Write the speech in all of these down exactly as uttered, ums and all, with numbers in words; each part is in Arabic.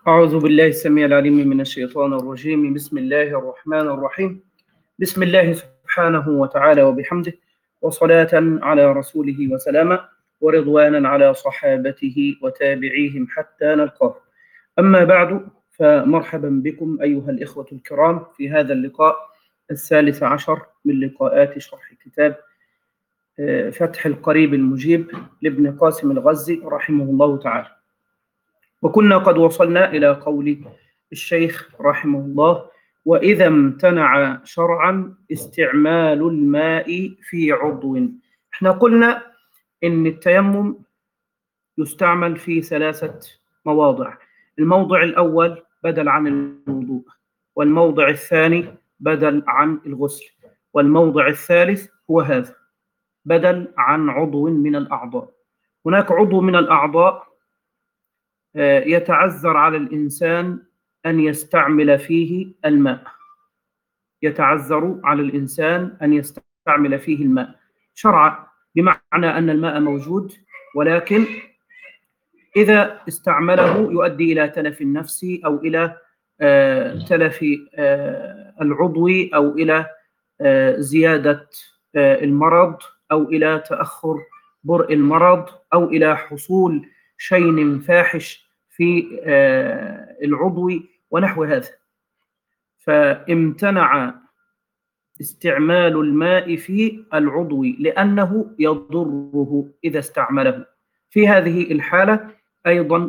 أعوذ بالله السميع العليم من الشيطان الرجيم. بسم الله الرحمن الرحيم. بسم الله سبحانه وتعالى وبحمده، وصلاة على رسوله وسلاما، ورضوانا على صحابته وتابعيهم حتى نلقاه. أما بعد، فمرحبا بكم أيها الإخوة الكرام في هذا اللقاء الثالث عشر من لقاءات شرح كتاب فتح القريب المجيب لابن قاسم الغزي رحمه الله تعالى. وكنا قد وصلنا إلى قول الشيخ رحمه الله: وإذا امتنع شرعا استعمال الماء في عضو. احنا قلنا إن التيمم يستعمل في ثلاثة مواضع. الموضع الأول بدل عن الوضوء، والموضع الثاني بدل عن الغسل، والموضع الثالث هو هذا بدل عن عضو من الأعضاء. هناك عضو من الأعضاء يتعذر على الإنسان أن يستعمل فيه الماء، يتعذر على الإنسان أن يستعمل فيه الماء شرعا، بمعنى أن الماء موجود، ولكن إذا استعمله يؤدي إلى تلف النفس أو إلى تلف العضو أو إلى زيادة المرض أو إلى تأخر برء المرض أو إلى حصول شيء فاحش في العضو ونحو هذا. فامتنع استعمال الماء في العضو لأنه يضره إذا استعمله. في هذه الحالة أيضا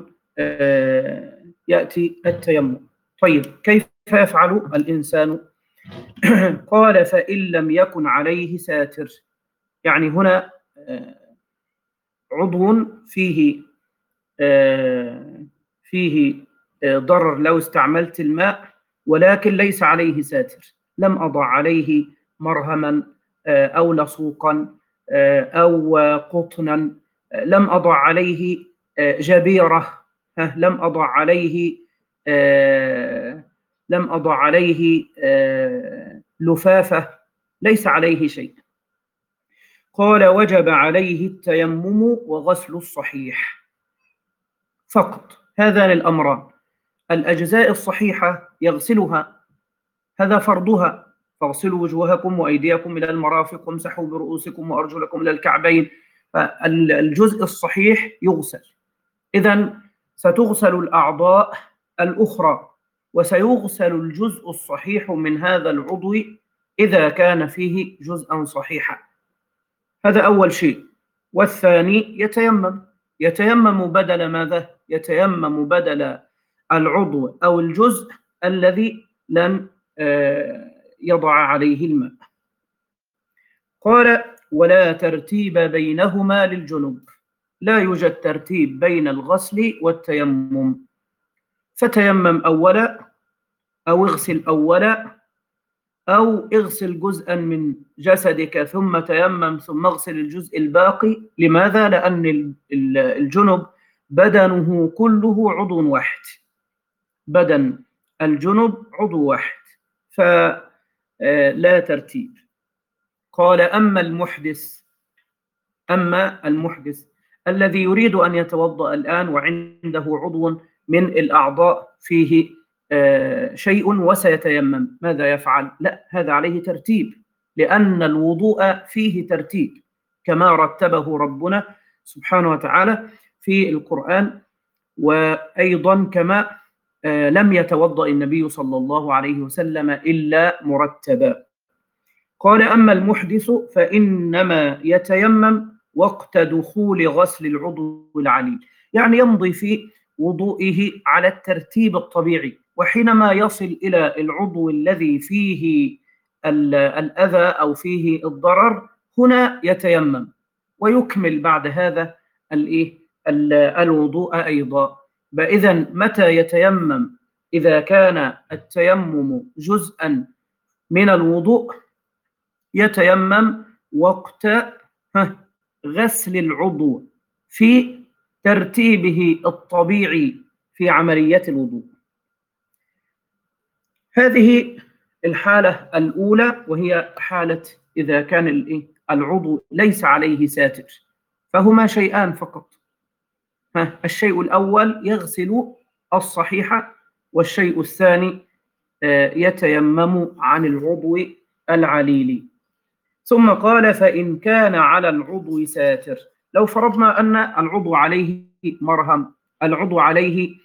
يأتي التيمم. طيب، كيف يفعل الإنسان؟ قال: فإن لم يكن عليه ساتر. يعني هنا عضو فيه فيه ضرر لو استعملت الماء، ولكن ليس عليه ساتر، لم أضع عليه مرهما أو لصوقا أو قطنا، لم أضع عليه جبيرة، لم أضع عليه لم أضع عليه لفافة، ليس عليه شيء. قال: وجب عليه التيمم وغسل الصحيح فقط. هذان الأمران، الأجزاء الصحيحة يغسلها، هذا فرضها: فاغسلوا وجوهكم وأيديكم إلى المرافق وامسحوا برؤوسكم وأرجلكم إلى الكعبين. فالجزء الصحيح يغسل. إذن ستغسل الأعضاء الأخرى، وسيغسل الجزء الصحيح من هذا العضو إذا كان فيه جزءا صحيحا. هذا أول شيء. والثاني يتيمم. يتيمم بدل ماذا؟ يتيمم بدل العضو أو الجزء الذي لن يضع عليه الماء. قال: ولا ترتيب بينهما للجنوب. لا يوجد ترتيب بين الغسل والتيمم، فتيمم أولا أو اغسل أولا أو اغسل جزءا من جسدك ثم تيمم ثم اغسل الجزء الباقي. لماذا؟ لأن الجنب بدنه كله عضو واحد، بدن الجنب عضو واحد، فلا ترتيب. قال: أما المحدث أما المحدث الذي يريد أن يتوضأ الآن وعنده عضو من الأعضاء فيه شيء وسيتيمم، ماذا يفعل؟ لا، هذا عليه ترتيب، لأن الوضوء فيه ترتيب كما رتبه ربنا سبحانه وتعالى في القرآن، وأيضا كما لم يتوضأ النبي صلى الله عليه وسلم إلا مرتبا. قال: أما المحدث فإنما يتيمم وقت دخول غسل العضو العليل، يعني يمضي في وضوئه على الترتيب الطبيعي، وحينما يصل إلى العضو الذي فيه الأذى أو فيه الضرر هنا يتيمم ويكمل بعد هذا الوضوء أيضا. إذا متى يتيمم؟ إذا كان التيمم جزءا من الوضوء يتيمم وقت غسل العضو في ترتيبه الطبيعي في عملية الوضوء. هذه الحالة الأولى، وهي حالة إذا كان العضو ليس عليه ساتر، فهما شيئان فقط. الشيء الأول يغسل الصحيحة. والشيء الثاني يتيمم عن العضو العليل. ثم قال: فإن كان على العضو ساتر. لو فرضنا أن العضو عليه مرهم، العضو عليه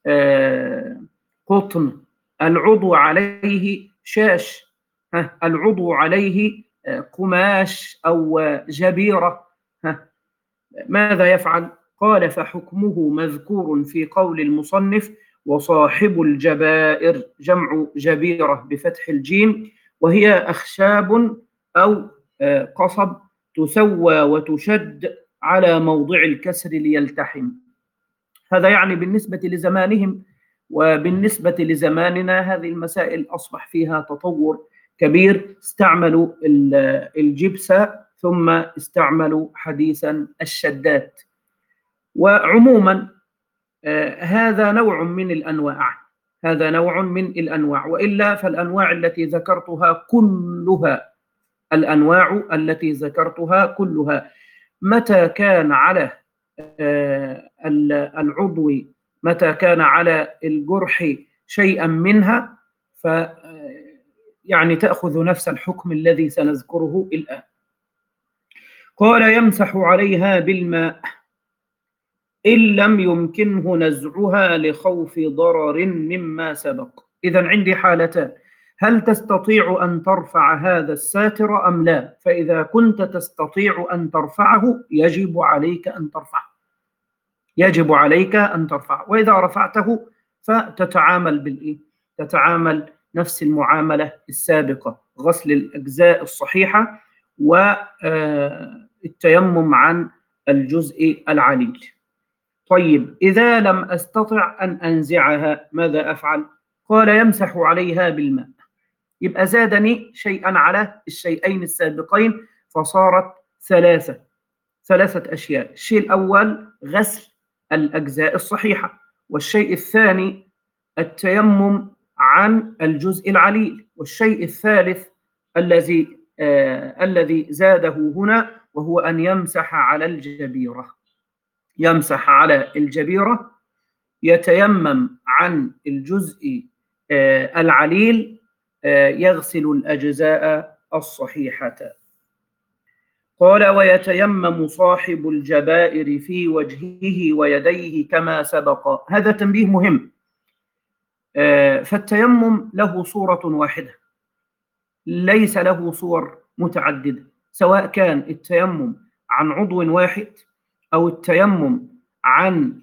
قطن، العضو عليه شاش، العضو عليه قماش أو جبيرة، ماذا يفعل؟ قال: فحكمه مذكور في قول المصنف: وصاحب الجبائر جمع جبيرة بفتح الجيم، وهي أخشاب أو قصب تسوى وتشد على موضع الكسر ليلتحم. هذا يعني بالنسبة لزمانهم، وبالنسبة لزماننا هذه المسائل أصبح فيها تطور كبير. استعملوا الجبس ثم استعملوا حديثا الشدات. وعموما هذا نوع من الأنواع، هذا نوع من الأنواع، وإلا فالأنواع التي ذكرتها كلها، الأنواع التي ذكرتها كلها متى كان على العضو، متى كان على الجرح شيئا منها، ف يعني تأخذ نفس الحكم الذي سنذكره الآن. قال: يمسح عليها بالماء إن لم يمكنه نزعها لخوف ضرر مما سبق. إذن عندي حالتان: هل تستطيع أن ترفع هذا الساتر أم لا؟ فإذا كنت تستطيع أن ترفعه يجب عليك أن ترفعه، يجب عليك أن ترفعه. وإذا رفعته فتتعامل بالإيه؟ تتعامل نفس المعاملة السابقة: غسل الأجزاء الصحيحة والتيمم عن الجزء العليل. طيب، إذا لم أستطع أن أنزعها ماذا أفعل؟ قال: يمسح عليها بالماء. يبقى زادني شيئا على الشيئين السابقين، فصارت ثلاثة ثلاثة أشياء. الشيء الأول غسل الأجزاء الصحيحة، والشيء الثاني التيمم عن الجزء العليل، والشيء الثالث الذي آه الذي زاده هنا وهو أن يمسح على الجبيرة. يمسح على الجبيرة، يتيمم عن الجزء آه العليل، آه يغسل الأجزاء الصحيحة. قال: ويتيمم صاحب الجبائر في وجهه ويديه كما سبق. هذا تنبيه مهم. آه فالتيمم له صورة واحدة، ليس له صور متعددة، سواء كان التيمم عن عضو واحد أو التيمم عن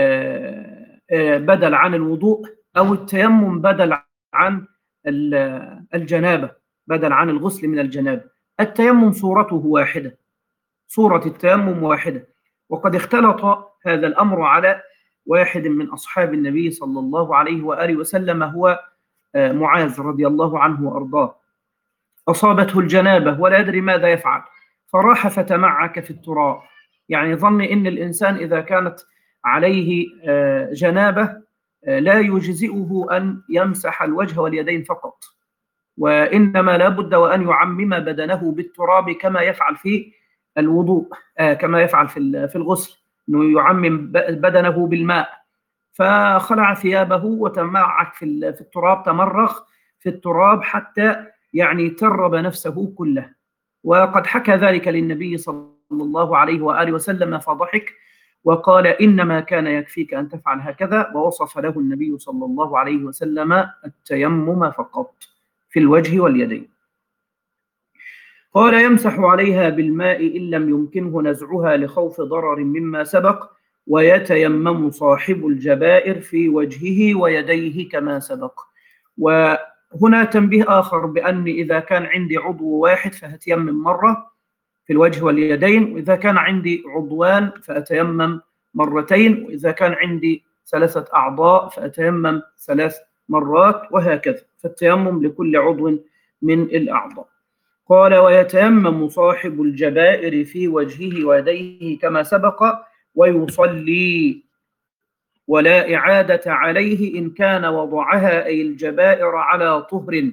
بدل عن الوضوء، أو التيمم بدل عن الجنابة، بدل عن الغسل من الجنابة. التيمم صورته واحدة، صورة التيمم واحدة. وقد اختلط هذا الأمر على واحد من أصحاب النبي صلى الله عليه وآله وسلم، هو معاذ رضي الله عنه وأرضاه. أصابته الجنابة ولا يدري ماذا يفعل، فراح فتمعك في التراب. يعني ظن إن الإنسان إذا كانت عليه جنابة لا يجزئه أن يمسح الوجه واليدين فقط، وإنما لا بد وأن يعمم بدنه بالتراب كما يفعل في الوضوء، كما يفعل في الغسل، أنه يعمم بدنه بالماء. فخلع ثيابه وتمعك في التراب، تمرغ في التراب حتى يعني ترب نفسه كله. وقد حكى ذلك للنبي صلى الله عليه وآله وسلم فضحك وقال: إنما كان يكفيك أن تفعل هكذا. ووصف له النبي صلى الله عليه وسلم التيمم فقط في الوجه واليدين. قال: يمسح عليها بالماء إن لم يمكنه نزعها لخوف ضرر مما سبق، ويتيمم صاحب الجبائر في وجهه ويديه كما سبق. وهنا تنبيه آخر بأن إذا كان عندي عضو واحد فهتيمم مرة في الوجه واليدين، وإذا كان عندي عضوان فأتيمم مرتين، وإذا كان عندي ثلاثة أعضاء فأتيمم ثلاث مرات، وهكذا. فالتيمم لكل عضو من الأعضاء. قال: ويتيمم صاحب الجبائر في وجهه ويديه كما سبق ويصلي، ولا إعادة عليه إن كان وضعها أي الجبائر على طهر.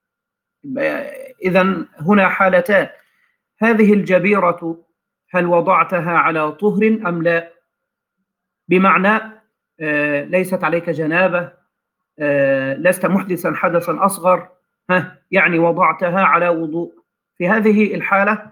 إذن هنا حالتان: هذه الجبيرة هل وضعتها على طهر أم لا؟ بمعنى آه ليست عليك جنابة، آه لست محدثا حدثا أصغر، ها يعني وضعتها على وضوء، في هذه الحالة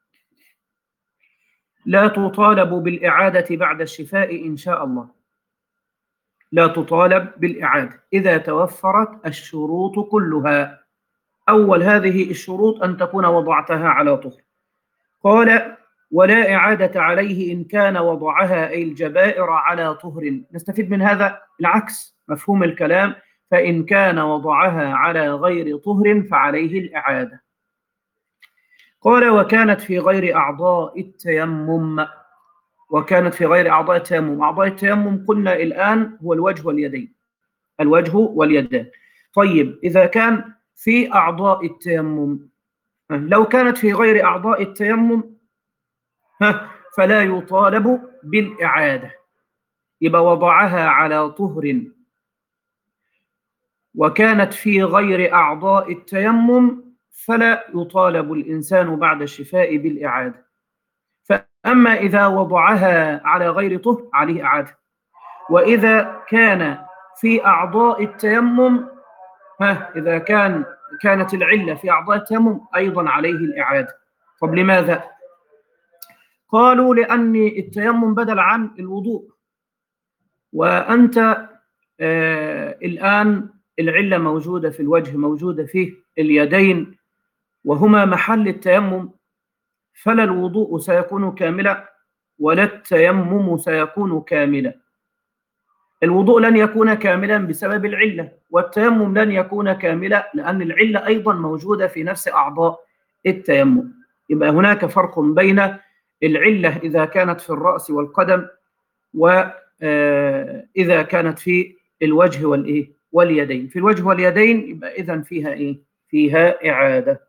لا تطالب بالإعادة بعد الشفاء إن شاء الله، لا تطالب بالإعادة إذا توفرت الشروط كلها. أول هذه الشروط أن تكون وضعتها على طهر. قال ولا إعادة عليه إن كان وضعها أي الجبائر على طهر. نستفيد من هذا العكس مفهوم الكلام، فإن كان وضعها على غير طهر فعليه الإعادة. قال وكانت في غير أعضاء التيمم، وكانت في غير أعضاء التيمم. أعضاء التيمم قلنا الآن هو الوجه واليدين، الوجه واليدان. طيب إذا كان في أعضاء التيمم، لو كانت في غير أعضاء التيمم فلا يطالب بالإعادة، يبقى وضعها على طهر وكانت في غير أعضاء التيمم فلا يطالب الإنسان بعد الشفاء بالإعادة. فأما إذا وضعها على غير طهر عليه إعادة، وإذا كان في أعضاء التيمم، ها إذا كان كانت العلة في أعضاء التيمم أيضا عليه الإعادة. طب لماذا؟ قالوا لأن التيمم بدل عن الوضوء، وأنت آه الآن العلة موجودة في الوجه، موجودة في اليدين، وهما محل التيمم، فلا الوضوء سيكون كاملا ولا التيمم سيكون كاملا. الوضوء لن يكون كاملا بسبب العلة، والتيمم لن يكون كاملا لأن العلة أيضا موجودة في نفس أعضاء التيمم. يبقى هناك فرق بين العلة إذا كانت في الرأس والقدم، وإذا كانت في الوجه والإيه واليدين. في الوجه واليدين يبقى إذن فيها إيه؟ فيها إعادة.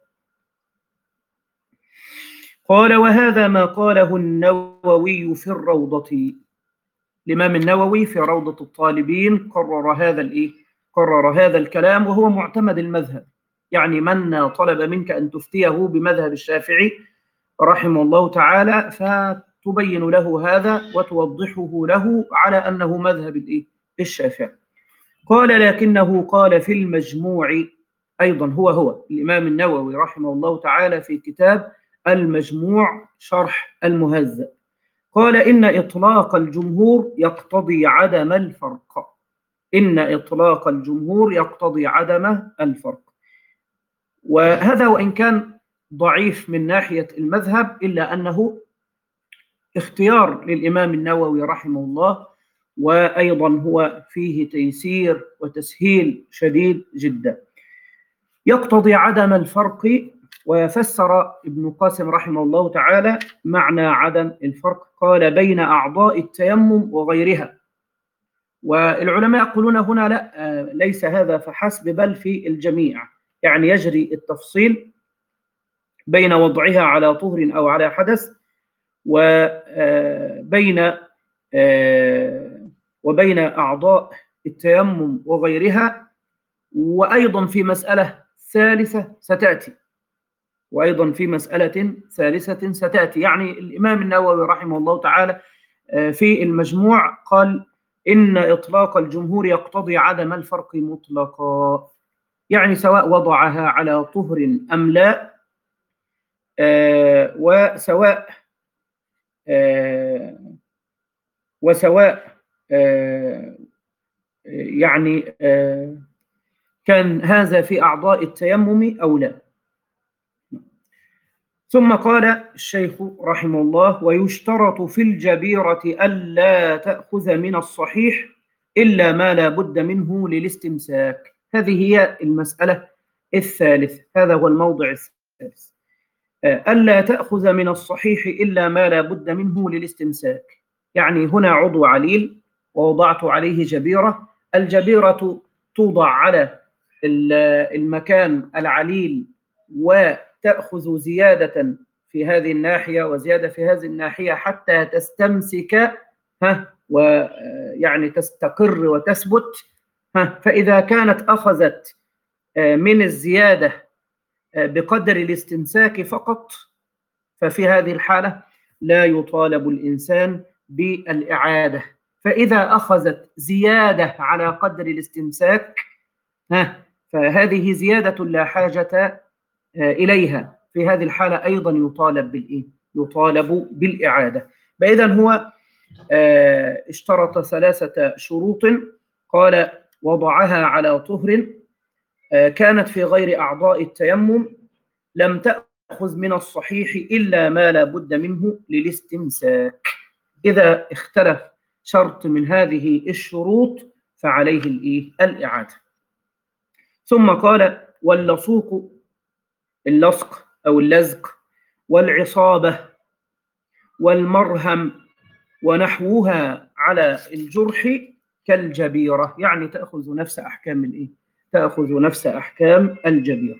قال وهذا ما قاله النووي في الروضة. الإمام النووي في روضة الطالبين قرر هذا الإيه؟ قرر هذا الكلام، وهو معتمد المذهب. يعني من طلب منك أن تفتيه بمذهب الشافعي رحمه الله تعالى فتبين له هذا وتوضحه له على أنه مذهب الإيه؟ الشافعي. قال لكنه قال في المجموع أيضا، هو هو الإمام النووي رحمه الله تعالى في كتاب المجموع شرح المهذب، قال إن إطلاق الجمهور يقتضي عدم الفرق. إن إطلاق الجمهور يقتضي عدم الفرق. وهذا وإن كان ضعيف من ناحية المذهب إلا أنه اختيار للإمام النووي رحمه الله، وأيضا هو فيه تيسير وتسهيل شديد جدا. يقتضي عدم الفرق. وفسر ابن قاسم رحمه الله تعالى معنى عدم الفرق، قال بين أعضاء التيمم وغيرها. والعلماء يقولون هنا لا، ليس هذا فحسب بل في الجميع، يعني يجري التفصيل بين وضعها على طهر أو على حدث، وبين وبين أعضاء التيمم وغيرها. وأيضا في مسألة ثالثة ستأتي، وأيضا في مسألة ثالثة ستأتي. يعني الإمام النووي رحمه الله تعالى في المجموع قال إن إطلاق الجمهور يقتضي عدم الفرق مطلقا، يعني سواء وضعها على طهر أم لا، وسواء وسواء يعني كان هذا في أعضاء التيمم أو لا. ثم قال الشيخ رحمه الله ويشترط في الجبيرة ألا تأخذ من الصحيح إلا ما لا بد منه للاستمساك. هذه هي المسألة الثالثة، هذا هو الموضع الثالث. ألا تأخذ من الصحيح إلا ما لا بد منه للاستمساك. يعني هنا عضو عليل ووضعت عليه جبيرة، الجبيرة توضع على المكان العليل وتأخذ زيادة في هذه الناحية وزيادة في هذه الناحية حتى تستمسك ها ويعني تستقر وتثبت. ها فإذا كانت أخذت من الزيادة بقدر الاستمساك فقط، ففي هذه الحالة لا يطالب الإنسان بالإعادة، فإذا أخذت زيادة على قدر الاستمساك ها فهذه زيادة لا حاجة إليها، في هذه الحالة أيضا يطالب بالإيه؟ يطالب بالإعادة. فإذا هو اشترط ثلاثة شروط، قال: وضعها على طهر، كانت في غير أعضاء التيمم، لم تأخذ من الصحيح إلا ما لا بد منه للاستمساك. إذا اختلف شرط من هذه الشروط فعليه الإيه؟ الإعادة. ثم قال: واللصوق، اللصق أو اللزق، والعصابة، والمرهم ونحوها على الجرح كالجبيرة، يعني تأخذ نفس أحكام الإيه؟ تأخذ نفس أحكام الجبيرة.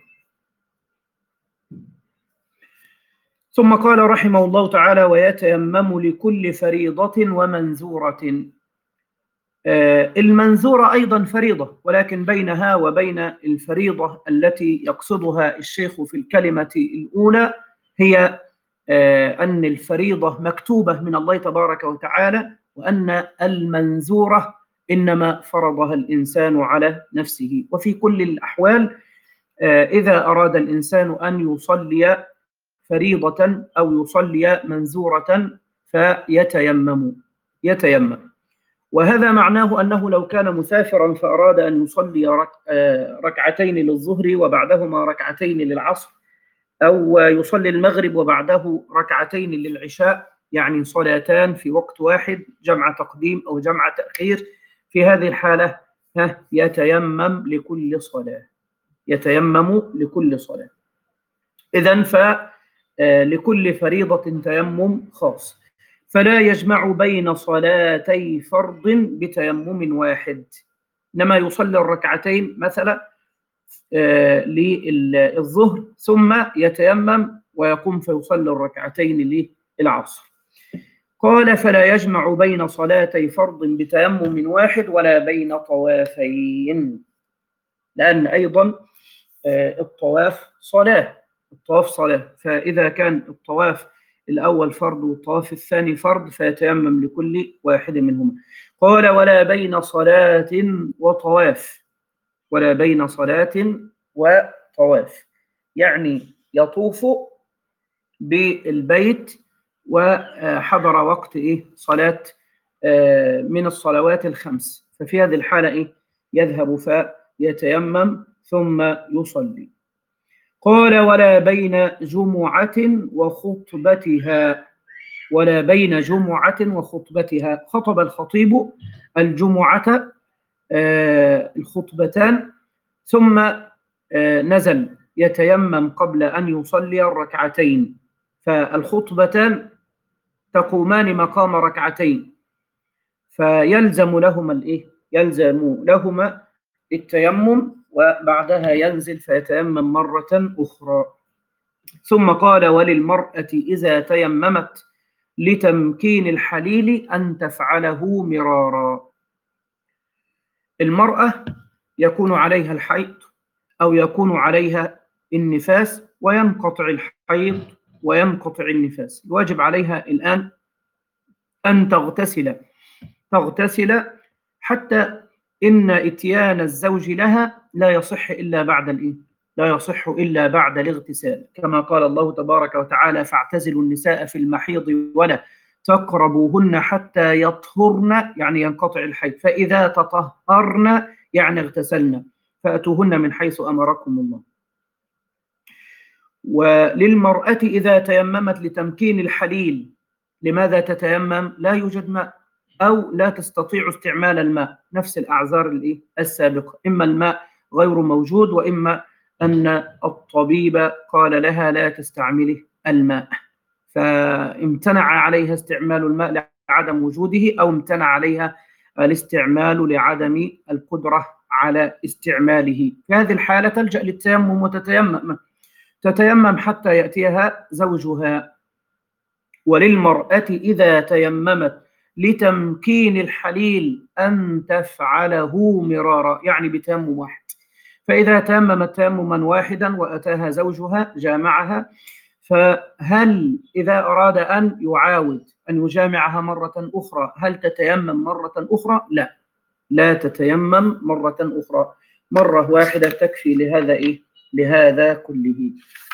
ثم قال رحمه الله تعالى: ويتيمم لكل فريضة ومنزورة. آه المنزورة أيضا فريضة، ولكن بينها وبين الفريضة التي يقصدها الشيخ في الكلمة الأولى هي آه أن الفريضة مكتوبة من الله تبارك وتعالى، وأن المنزورة إنما فرضها الإنسان على نفسه. وفي كل الأحوال آه إذا أراد الإنسان أن يصلي فريضة أو يصلي منزورة فيتيمم يتيمم وهذا معناه أنه لو كان مسافرا فأراد أن يصلي رك... ركعتين للظهر وبعدهما ركعتين للعصر، أو يصلي المغرب وبعده ركعتين للعشاء، يعني صلاتان في وقت واحد، جمع تقديم أو جمع تأخير، في هذه الحالة يتيمم لكل صلاة يتيمم لكل صلاة إذن فلكل فريضة تيمم خاص، فلا يجمع بين صلاتي فرض بتيمم واحد، إنما يصلي الركعتين مثلا للظهر ثم يتيمم ويقوم فيصلي الركعتين للعصر. قال: فلا يجمع بين صلاتي فرض بتيمم واحد ولا بين طوافين، لأن أيضا الطواف صلاة الطواف صلاة فإذا كان الطواف الأول فرض والطواف الثاني فرض فيتيمم لكل واحد منهما. قال: ولا بين صلاة وطواف ولا بين صلاة وطواف، يعني يطوف بالبيت وحضر وقت إيه؟ صلاة من الصلوات الخمس، ففي هذه الحالة إيه؟ يذهب فيتيمم ثم يصلي. قال: ولا بين جمعة وخطبتها ولا بين جمعة وخطبتها خطب الخطيب الجمعة آه الخطبتان ثم آه نزل يتيمم قبل أن يصلي الركعتين، فالخطبتان تقومان مقام ركعتين، فيلزم لهما الإيه؟ يلزم لهما التيمم وبعدها ينزل فيتيمم مرة أخرى. ثم قال: وللمرأة إذا تيممت لتمكين الحليل أن تفعله مرارا. المرأة يكون عليها الحيض أو يكون عليها النفاس وينقطع الحيض وينقطع النفاس، الواجب عليها الآن أن تغتسل تغتسل حتى إن إتيان الزوج لها لا يصح إلا بعد الإيه؟ لا يصح إلا بعد الاغتسال، كما قال الله تبارك وتعالى: فاعتزلوا النساء في المحيض ولا تقربوهن حتى يطهرن، يعني ينقطع الحيض، فإذا تطهرن يعني اغتسلن فأتوهن من حيث أمركم الله. وللمرأة إذا تيممت لتمكين الحليل، لماذا تتيمم؟ لا يوجد ماء أو لا تستطيع استعمال الماء، نفس الأعذار السابقة، إما الماء غير موجود وإما أن الطبيب قال لها لا تستعملي الماء، فامتنع عليها استعمال الماء لعدم وجوده، أو امتنع عليها الاستعمال لعدم القدرة على استعماله. في هذه الحالة تلجأ للتيمم وتتيمم تتيمم حتى يأتيها زوجها. وللمرأة إذا تيممت لتمكين الحليل أن تفعله مرارا، يعني بتيمم واحد، فإذا تيممت تيمما واحدا وأتاها زوجها جامعها، فهل إذا أراد أن يعاود أن يجامعها مرة أخرى، هل تتيمم مرة أخرى؟ لا، لا تتيمم مرة أخرى، مرة واحدة تكفي لهذا إيه؟ لهذا كله.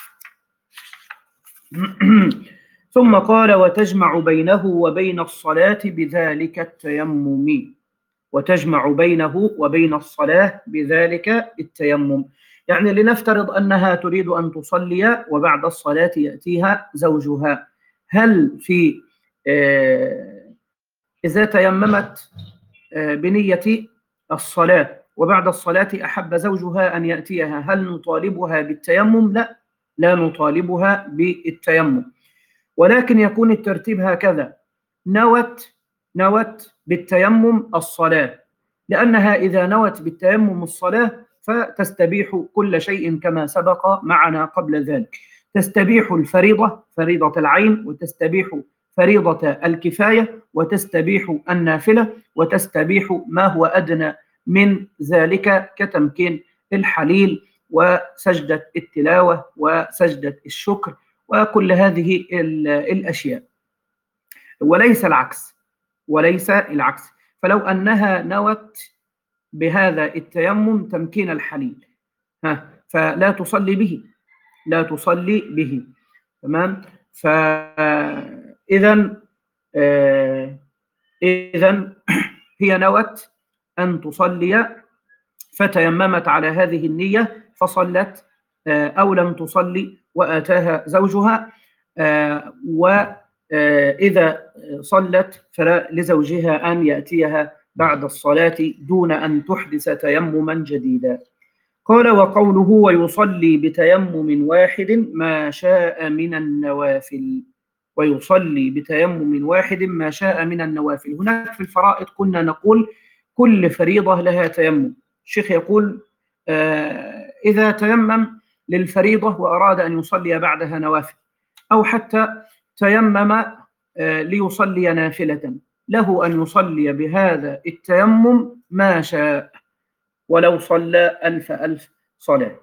ثم قال: وتجمع بينه وبين الصلاة بذلك التيمم. وتجمع بينه وبين الصلاة بذلك التيمم، يعني لنفترض أنها تريد أن تصلي وبعد الصلاة يأتيها زوجها، هل في آه إذا تيممت آه بنية الصلاة وبعد الصلاة أحب زوجها أن يأتيها، هل نطالبها بالتيمم؟ لا، لا نطالبها بالتيمم، ولكن يكون الترتيب هكذا: نوت نوت بالتيمم الصلاة، لأنها إذا نوت بالتيمم الصلاة فتستبيح كل شيء كما سبق معنا قبل ذلك، تستبيح الفريضة فريضة العين، وتستبيح فريضة الكفاية، وتستبيح النافلة، وتستبيح ما هو أدنى من ذلك كتمكين الحليل وسجدة التلاوة وسجدة الشكر وكل هذه الأشياء، وليس العكس وليس العكس فلو أنها نوت بهذا التيمم تمكين الحليل ها فلا تصلي به لا تصلي به تمام. فإذا آه إذا هي نوت أن تصلي فتيممت على هذه النية فصلت آه أو لم تصلي وآتاها زوجها، آه وإذا صلت فلا لزوجها أن يأتيها بعد الصلاة دون أن تحدث تيمما جديدا. قال: وقوله: ويصلي بتيمم واحد ما شاء من النوافل. ويصلي بتيمم واحد ما شاء من النوافل. هناك في الفرائض كنا نقول كل فريضة لها تيمم. الشيخ يقول آه إذا تيمم للفريضة وأراد أن يصلي بعدها نوافل، أو حتى تيمم آه ليصلي نافلة، له أن يصلي بهذا التيمم ما شاء ولو صلى ألف ألف صلاة.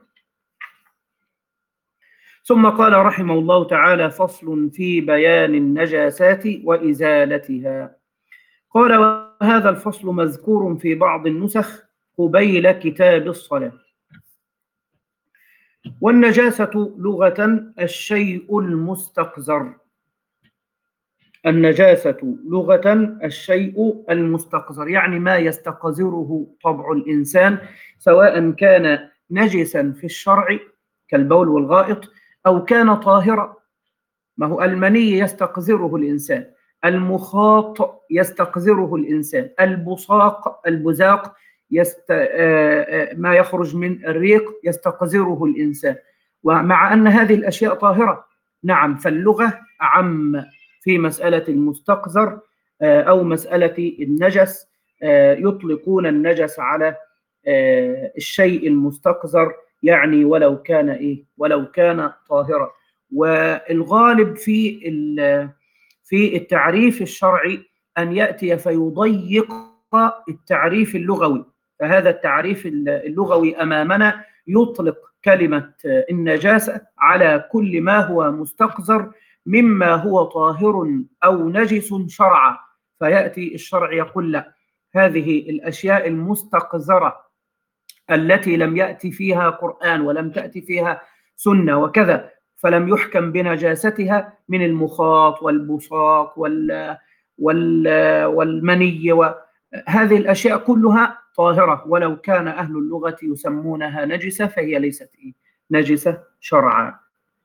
ثم قال رحمه الله تعالى: فصل في بيان النجاسات وإزالتها. قال: وهذا الفصل مذكور في بعض النسخ قبيل كتاب الصلاة. والنجاسة لغة الشيء المستقذر. النجاسة لغة الشيء المستقذر، يعني ما يستقذره طبع الإنسان، سواء كان نجسا في الشرع كالبول والغائط أو كان طاهرا. ما هو المني يستقذره الإنسان، المخاط يستقذره الإنسان، البصاق البزاق يست... ما يخرج من الريق يستقذره الإنسان، ومع أن هذه الأشياء طاهرة. نعم، فاللغة أعم في مسألة المستقذر أو مسألة النجس، يطلقون النجس على الشيء المستقذر، يعني ولو كان إيه ولو كان طاهرا. والغالب في في التعريف الشرعي أن يأتي فيضيق التعريف اللغوي، فهذا التعريف اللغوي أمامنا يطلق كلمة النجاسة على كل ما هو مستقذر مما هو طاهر أو نجس شرعا، فيأتي الشرع يقول لا، هذه الأشياء المستقذرة التي لم يأتي فيها قرآن ولم تأتي فيها سنة وكذا، فلم يحكم بنجاستها من المخاط والبصاق وال وال والمني، وهذه الأشياء كلها طاهرة، ولو كان أهل اللغة يسمونها نجسة فهي ليست نجسة شرعا.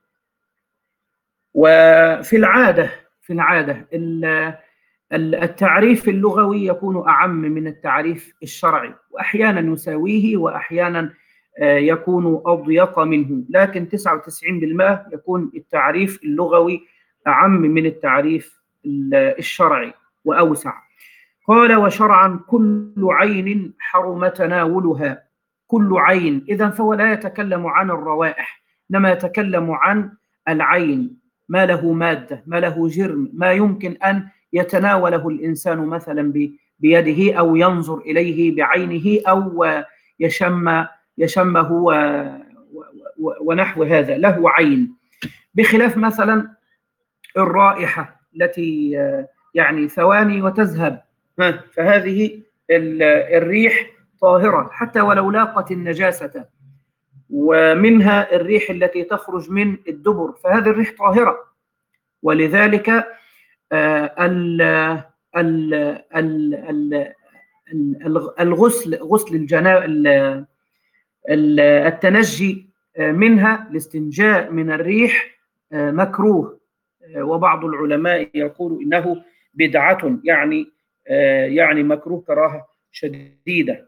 وفي العادة في العادة التعريف اللغوي يكون أعم من التعريف الشرعي، وأحيانا يساويه وأحيانا يكون أضيق منه، لكن تسعة وتسعين بالمئة يكون التعريف اللغوي أعم من التعريف الشرعي وأوسع. قال: وشرعا كل عين حرم تناولها. كل عين، إذن فهو لا يتكلم عن الروائح، إنما يتكلم عن العين، ما له مادة، ما له جرم، ما يمكن أن يتناوله الإنسان مثلا بيده أو ينظر إليه بعينه أو يشم يشمه ونحو هذا، له عين، بخلاف مثلا الرائحة التي يعني ثواني وتذهب، فهذه الريح طاهرة حتى ولو لاقت النجاسة. ومنها الريح التي تخرج من الدبر، فهذه الريح طاهرة. ولذلك الغسل غسل الجنابة، التنجي منها، الاستنجاء من الريح مكروه. وبعض العلماء يقول إنه بدعة، يعني يعني مكروه كراهة شديدة.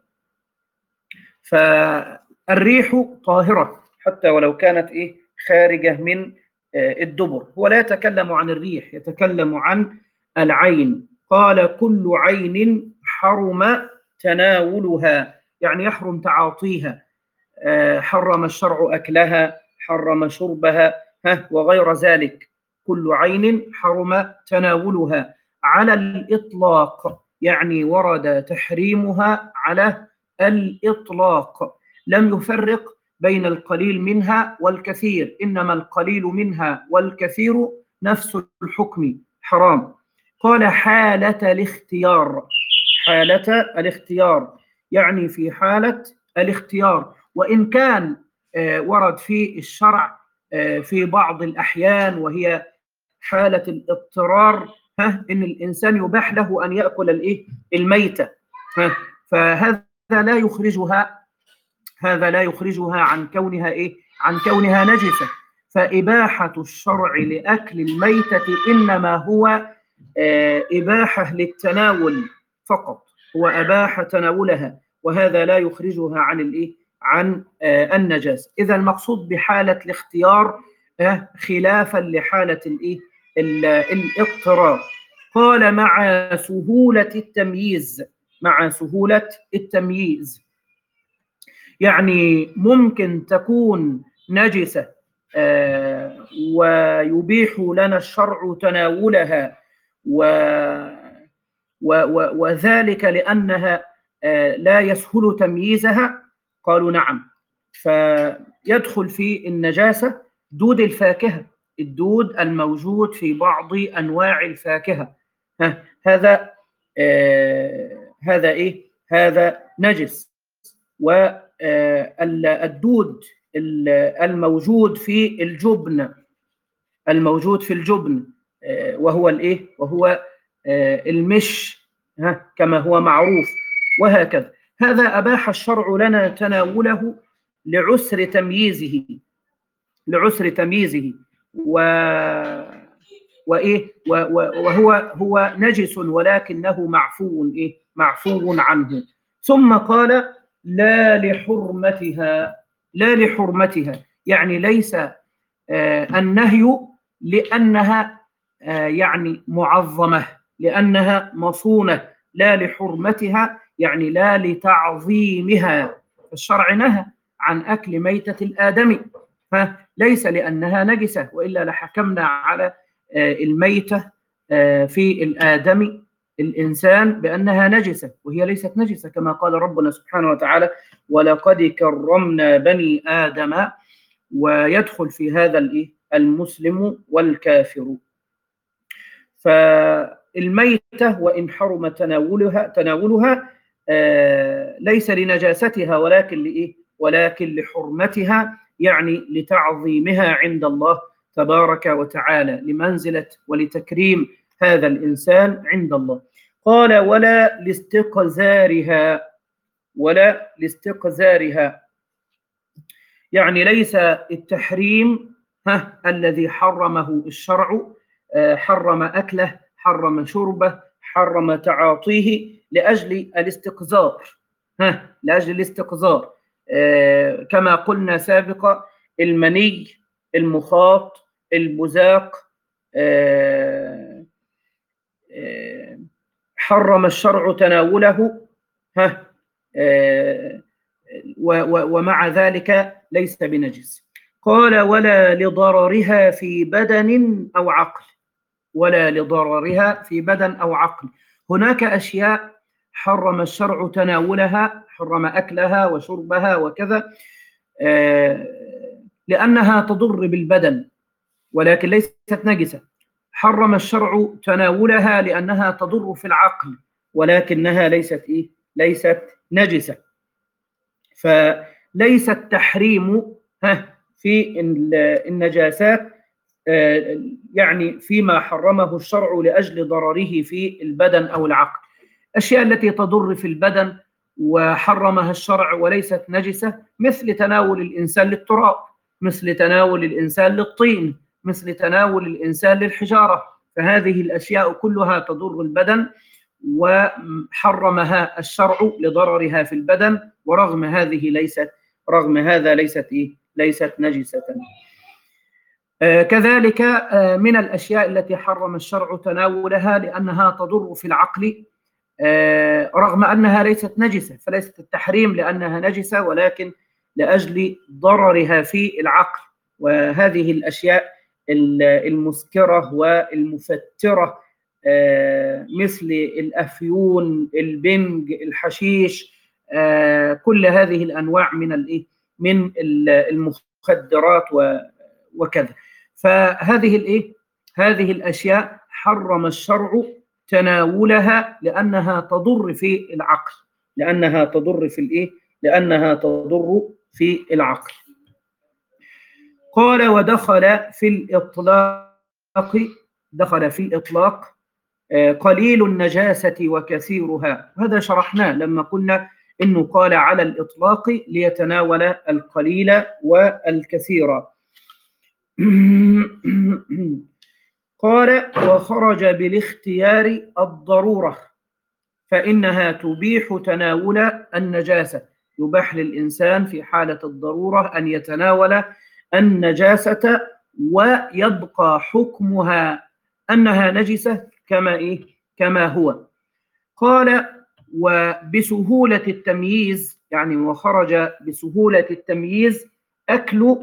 فالريح طاهرة حتى ولو كانت إيه خارجة من الدبر. هو لا يتكلم عن الريح، يتكلم عن العين. قال: كل عين حرم تناولها، يعني يحرم تعاطيها. حرم الشرع أكلها، حرم شربها، وغير ذلك. كل عين حرم تناولها على الإطلاق، يعني ورد تحريمها على الإطلاق، لم يفرق بين القليل منها والكثير، إنما القليل منها والكثير نفس الحكم، حرام. قال: حالة الاختيار. حالة الاختيار يعني في حالة الاختيار، وإن كان ورد في الشرع في بعض الأحيان وهي حالة الاضطرار، ها إن الإنسان يباح له أن يأكل الإيه الميتة، فهذا لا يخرجها هذا لا يخرجها عن كونها إيه عن كونها نجسة. فإباحة الشرع لأكل الميتة إنما هو إباحة للتناول فقط، هو أباح تناولها، وهذا لا يخرجها عن الإيه عن النجاسة. إذا المقصود بحالة الاختيار خلافا لحالة الإيه الاضطرار. قال: مع سهولة التمييز. مع سهولة التمييز يعني ممكن تكون نجسة ويبيح لنا الشرع تناولها، و وذلك لأنها لا يسهل تمييزها. قالوا: نعم. فيدخل في النجاسة دود الفاكهة، الدود الموجود في بعض أنواع الفاكهة، هذا هذا إيه هذا نجس. والدود الموجود في الجبن الموجود في الجبن وهو الإيه وهو المش كما هو معروف، وهكذا. هذا أباح الشرع لنا تناوله لعسر تمييزه لعسر تمييزه و وإيه وهو هو نجس ولكنه معفو إيه معفو عنه. ثم قال: لا لحرمتها. لا لحرمتها يعني ليس آه النهي لأنها آه يعني معظمة، لأنها مصونة. لا لحرمتها يعني لا لتعظيمها. الشرع نهى عن أكل ميتة الآدمي، فليس لأنها نجسة، وإلا لحكمنا على آه الميتة آه في الآدمي الإنسان بأنها نجسة، وهي ليست نجسة، كما قال ربنا سبحانه وتعالى: ولقد كرمنا بني آدم. ويدخل في هذا المسلم والكافر. فالميتة وإن حرم تناولها تناولها آه ليس لنجاستها، ولكن لإيه ولكن لحرمتها، يعني لتعظيمها عند الله تبارك وتعالى، لمنزلة ولتكريم هذا الإنسان عند الله. قال: ولا لاستقذارها. ولا لاستقذارها يعني ليس التحريم ها الذي حرمه الشرع، حرم أكله، حرم شربه، حرم تعاطيه لأجل الاستقذار، ها لأجل الاستقذار آه كما قلنا سابقا: المني، المخاط، البزاق، آه آه حرم الشرع تناوله، ها آه ومع ذلك ليس بنجس. قال: ولا لضررها في بدن أو عقل. ولا لضررها في بدن أو عقل. هناك أشياء حرم الشرع تناولها، حرم أكلها وشربها وكذا لأنها تضر بالبدن ولكن ليست نجسة. حرم الشرع تناولها لأنها تضر في العقل، ولكنها ليست إيه؟ ليست نجسة. فليس التحريم في النجاسات يعني فيما حرمه الشرع لأجل ضرره في البدن أو العقل. الأشياء التي تضر في البدن وحرمها الشرع وليست نجسة، مثل تناول الإنسان للتراب، مثل تناول الإنسان للطين، مثل تناول الإنسان للحجارة. فهذه الأشياء كلها تضر البدن وحرمها الشرع لضررها في البدن، ورغم هذه ليست رغم هذا ليست إيه؟ ليست نجسة. آه كذلك آه من الأشياء التي حرم الشرع تناولها لأنها تضر في العقل، آه رغم أنها ليست نجسة، فليست التحريم لأنها نجسة ولكن لأجل ضررها في العقل. وهذه الأشياء المسكرة والمفترة آه مثل الأفيون، البنج، الحشيش، آه كل هذه الأنواع من الإيه؟ من المخدرات وكذا. فهذه الإيه؟ هذه الأشياء حرم الشرع تناولها لأنها تضر في العقل، لأنها تضر في الإيه؟ لأنها تضر في العقل. قال ودخل في الإطلاق دخل في الإطلاق قليل النجاسة وكثيرها. هذا شرحناه لما قلنا إنه قال على الإطلاق ليتناول القليل والكثير. قال وخرج بالاختيار الضرورة فإنها تبيح تناول النجاسة. يباح للإنسان في حالة الضرورة أن يتناول النجاسة ويبقى حكمها أنها نجسة كما إيه؟ كما هو. قال وبسهولة التمييز، يعني وخرج بسهولة التمييز أكل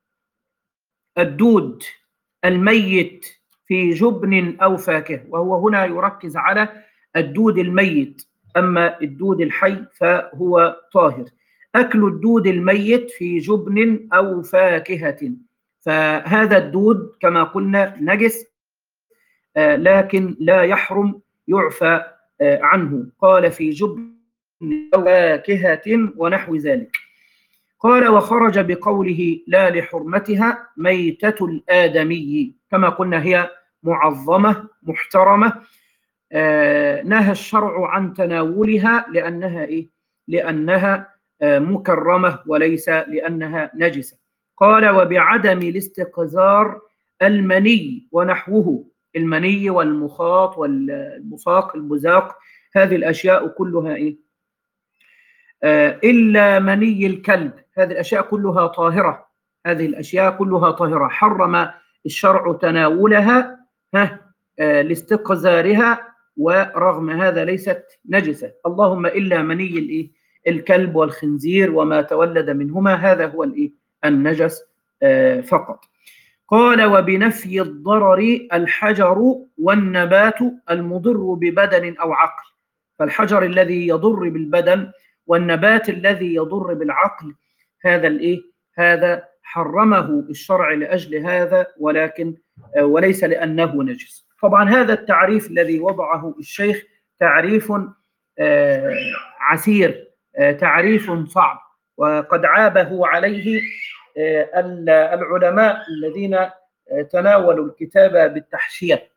الدود الميت في جبن أو فاكهة، وهو هنا يركز على الدود الميت، أما الدود الحي فهو طاهر. أكل الدود الميت في جبن أو فاكهة، فهذا الدود كما قلنا نجس آه لكن لا يحرم، يعفى آه عنه. قال في جبن أو فاكهة ونحو ذلك. قال وخرج بقوله لا لحرمتها ميتة الآدمي، كما قلنا هي معظمة محترمة، آه نهى الشرع عن تناولها لأنها إيه؟ لأنها آه مكرمة وليس لأنها نجسة. قال وبعدم الاستقذار المني ونحوه، المني والمخاط والمساق البزاق، هذه الأشياء كلها إيه؟ آه إلا مني الكلب، هذه الأشياء كلها طاهرة، هذه الأشياء كلها طاهرة. حرم الشرع تناولها ها آه لاستقذارها، ورغم هذا ليست نجسة، اللهم إلا مني الإيه؟ الكلب والخنزير وما تولد منهما، هذا هو الإيه؟ النجس آه فقط. قال وبنفي الضرر الحجر والنبات المضر ببدن أو عقل، فالحجر الذي يضر بالبدن والنبات الذي يضر بالعقل، هذا الإيه؟ هذا حرمه الشرع لأجل هذا، ولكن آه وليس لأنه نجس. طبعا هذا التعريف الذي وضعه الشيخ تعريف آه عسير، آه تعريف صعب، وقد عابه عليه آه العلماء الذين آه تناولوا الكتاب بالتحشية،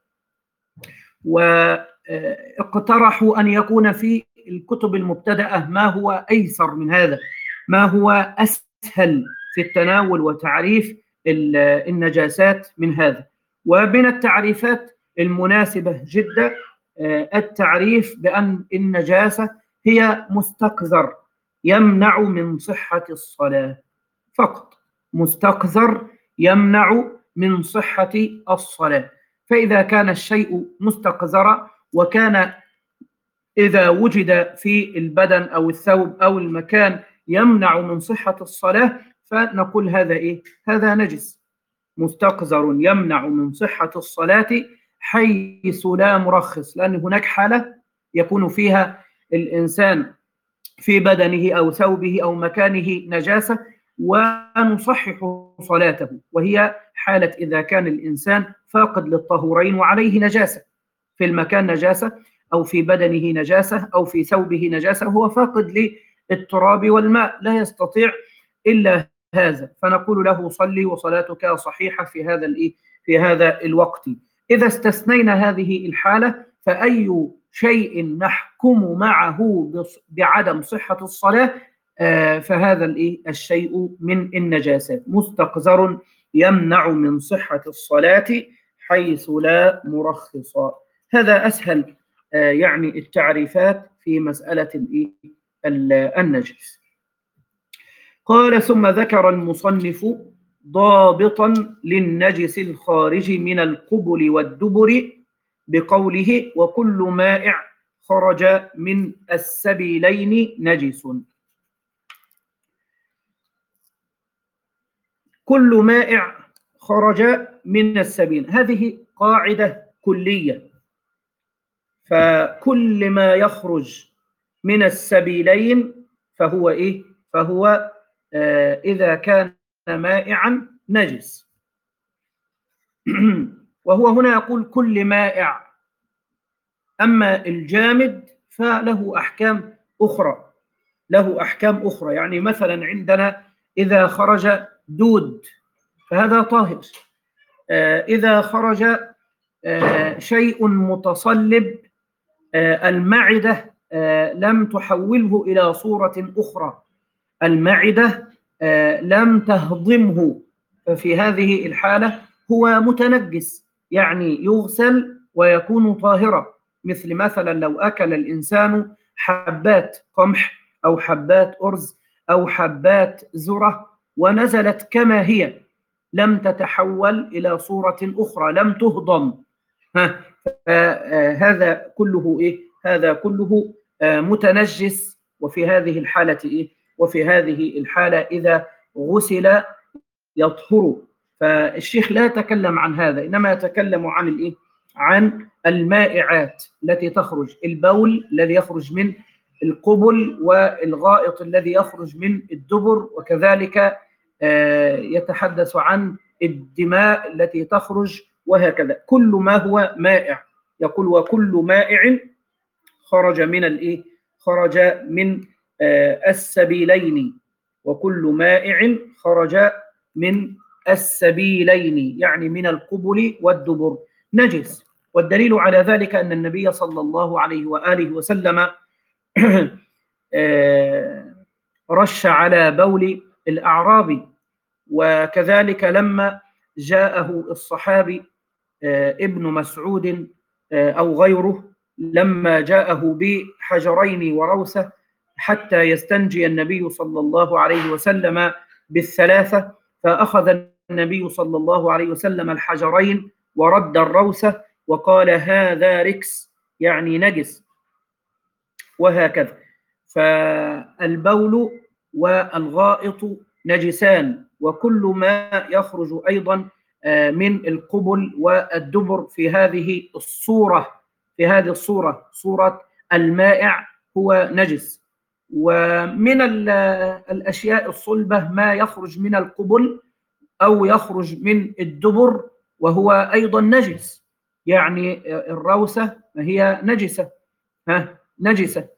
واقترحوا أن يكون في الكتب المبتدأة ما هو أيسر من هذا، ما هو أسهل في التناول وتعريف النجاسات من هذا. ومن التعريفات المناسبة جدا التعريف بأن النجاسة هي مستقذر يمنع من صحة الصلاة فقط، مستقذر يمنع من صحة الصلاة. فإذا كان الشيء مستقذرا وكان إذا وجد في البدن أو الثوب أو المكان يمنع من صحة الصلاة، فنقول هذا إيه؟ هذا نجس. مستقذر يمنع من صحة الصلاة حيث لا مرخص، لأن هناك حالة يكون فيها الإنسان في بدنه أو ثوبه أو مكانه نجاسة ونصحح صلاته، وهي حالة إذا كان الإنسان فاقد للطهورين وعليه نجاسة، في المكان نجاسة أو في بدنه نجاسة أو في ثوبه نجاسة، هو فاقد للتراب والماء لا يستطيع إلا هذا، فنقول له صلي وصلاتك صحيحة في هذا الإيه في هذا الوقت. إذا استثنينا هذه الحالة فأي شيء نحكم معه بعدم صحة الصلاة آه فهذا الإيه الشيء من النجاسات، مستقذر يمنع من صحة الصلاة حيث لا مرخص. هذا أسهل آه يعني التعريفات في مسألة الإيه النجس. قال ثم ذكر المصنف ضابطا للنجس الخارج من القبل والدبر بقوله وكل مائع خرج من السبيلين نجس. كل مائع خرج من السبيل، هذه قاعدة كلية، فكل ما يخرج من السبيلين فهو إيه؟ فهو آه إذا كان مائعا نجس. وهو هنا يقول كل مائع، أما الجامد فله أحكام أخرى، له أحكام أخرى. يعني مثلا عندنا إذا خرج دود فهذا طاهر، آه إذا خرج آه شيء متصلب آه المعدة آه لم تحوله إلى صورة أخرى، المعدة آه لم تهضمه، ففي هذه الحالة هو متنجس، يعني يغسل ويكون طاهرا. مثل مثلا لو أكل الإنسان حبات قمح أو حبات أرز أو حبات ذرة ونزلت كما هي، لم تتحول إلى صورة أخرى، لم تهضم، ها هذا كله إيه؟ هذا كله آه متنجس. وفي هذه الحالة إيه؟ وفي هذه الحالة إذا غسل يطهر. فالشيخ لا يتكلم عن هذا، إنما يتكلم عن الإيه؟ عن المائعات التي تخرج، البول الذي يخرج من القبل والغائط الذي يخرج من الدبر، وكذلك آه يتحدث عن الدماء التي تخرج، وهكذا كل ما هو مائع. يقول وكل مائع خرج من الإيه؟ خرج من آه السبيلين، وكل مائع خرج من السبيلين يعني من القبل والدبر نجس. والدليل على ذلك أن النبي صلى الله عليه وآله وسلم رش على بول الأعرابي، وكذلك لما جاءه الصحابي ابن مسعود أو غيره، لما جاءه بحجرين وروثة حتى يستنجي النبي صلى الله عليه وسلم بالثلاثة، فأخذ النبي صلى الله عليه وسلم الحجرين ورد الروثة وقال هذا ركس يعني نجس، وهكذا. فالبول والغائط نجسان، وكل ما يخرج أيضا من القبل والدبر في هذه الصورة في هذه الصورة صورة المائع هو نجس. ومن الأشياء الصلبة ما يخرج من القبل أو يخرج من الدبر وهو أيضا نجس، يعني الروثة هي نجسة ها نجسة،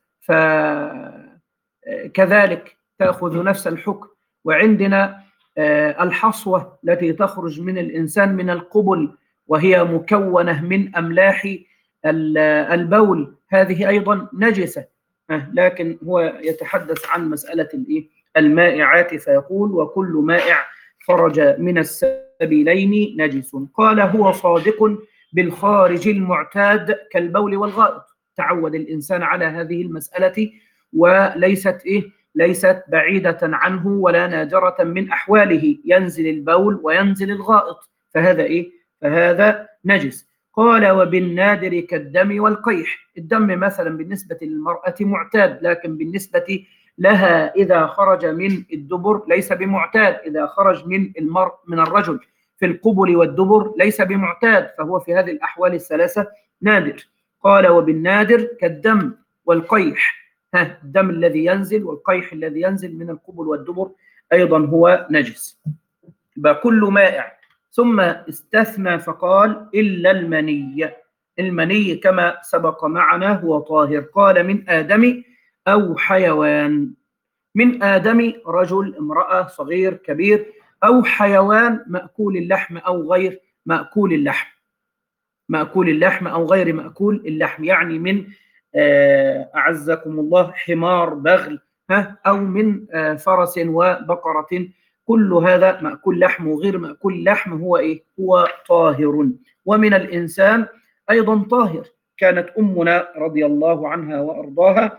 فكذلك تأخذ نفس الحكم. وعندنا الحصوة التي تخرج من الإنسان من القبل وهي مكونة من أملاح البول، هذه أيضا نجسة، لكن هو يتحدث عن مسألة المائعات فيقول وكل مائع خرج من السبيلين نجس. قال هو صادق بالخارج المعتاد كالبول والغائط، تعود الإنسان على هذه المسألة وليست إيه ليست بعيدة عنه ولا نادرة من أحواله، ينزل البول وينزل الغائط، فهذا إيه فهذا نجس. قال وبالنادر كالدم والقيح، الدم مثلا بالنسبة للمرأة معتاد، لكن بالنسبة لها إذا خرج من الدبر ليس بمعتاد، إذا خرج من المرء من الرجل في القبل والدبر ليس بمعتاد، فهو في هذه الأحوال الثلاثة نادر. قال وبالنادر كالدم والقيح، ها الدم الذي ينزل والقيح الذي ينزل من القبل والدبر أيضا هو نجس. بكل مائع ثم استثنى فقال إلا المني. المني كما سبق معنا هو طاهر. قال من آدم أو حيوان. من آدم رجل، امرأة، صغير، كبير، أو حيوان مأكول اللحم أو غير مأكول اللحم. مأكول اللحم أو غير مأكول اللحم، يعني من أعزكم الله حمار، بغل، ها، أو من فرس وبقرة. كل هذا مأكول لحم وغير مأكول لحم هو إيه؟ هو طاهر. ومن الإنسان أيضا طاهر. كانت أمنا رضي الله عنها وأرضاها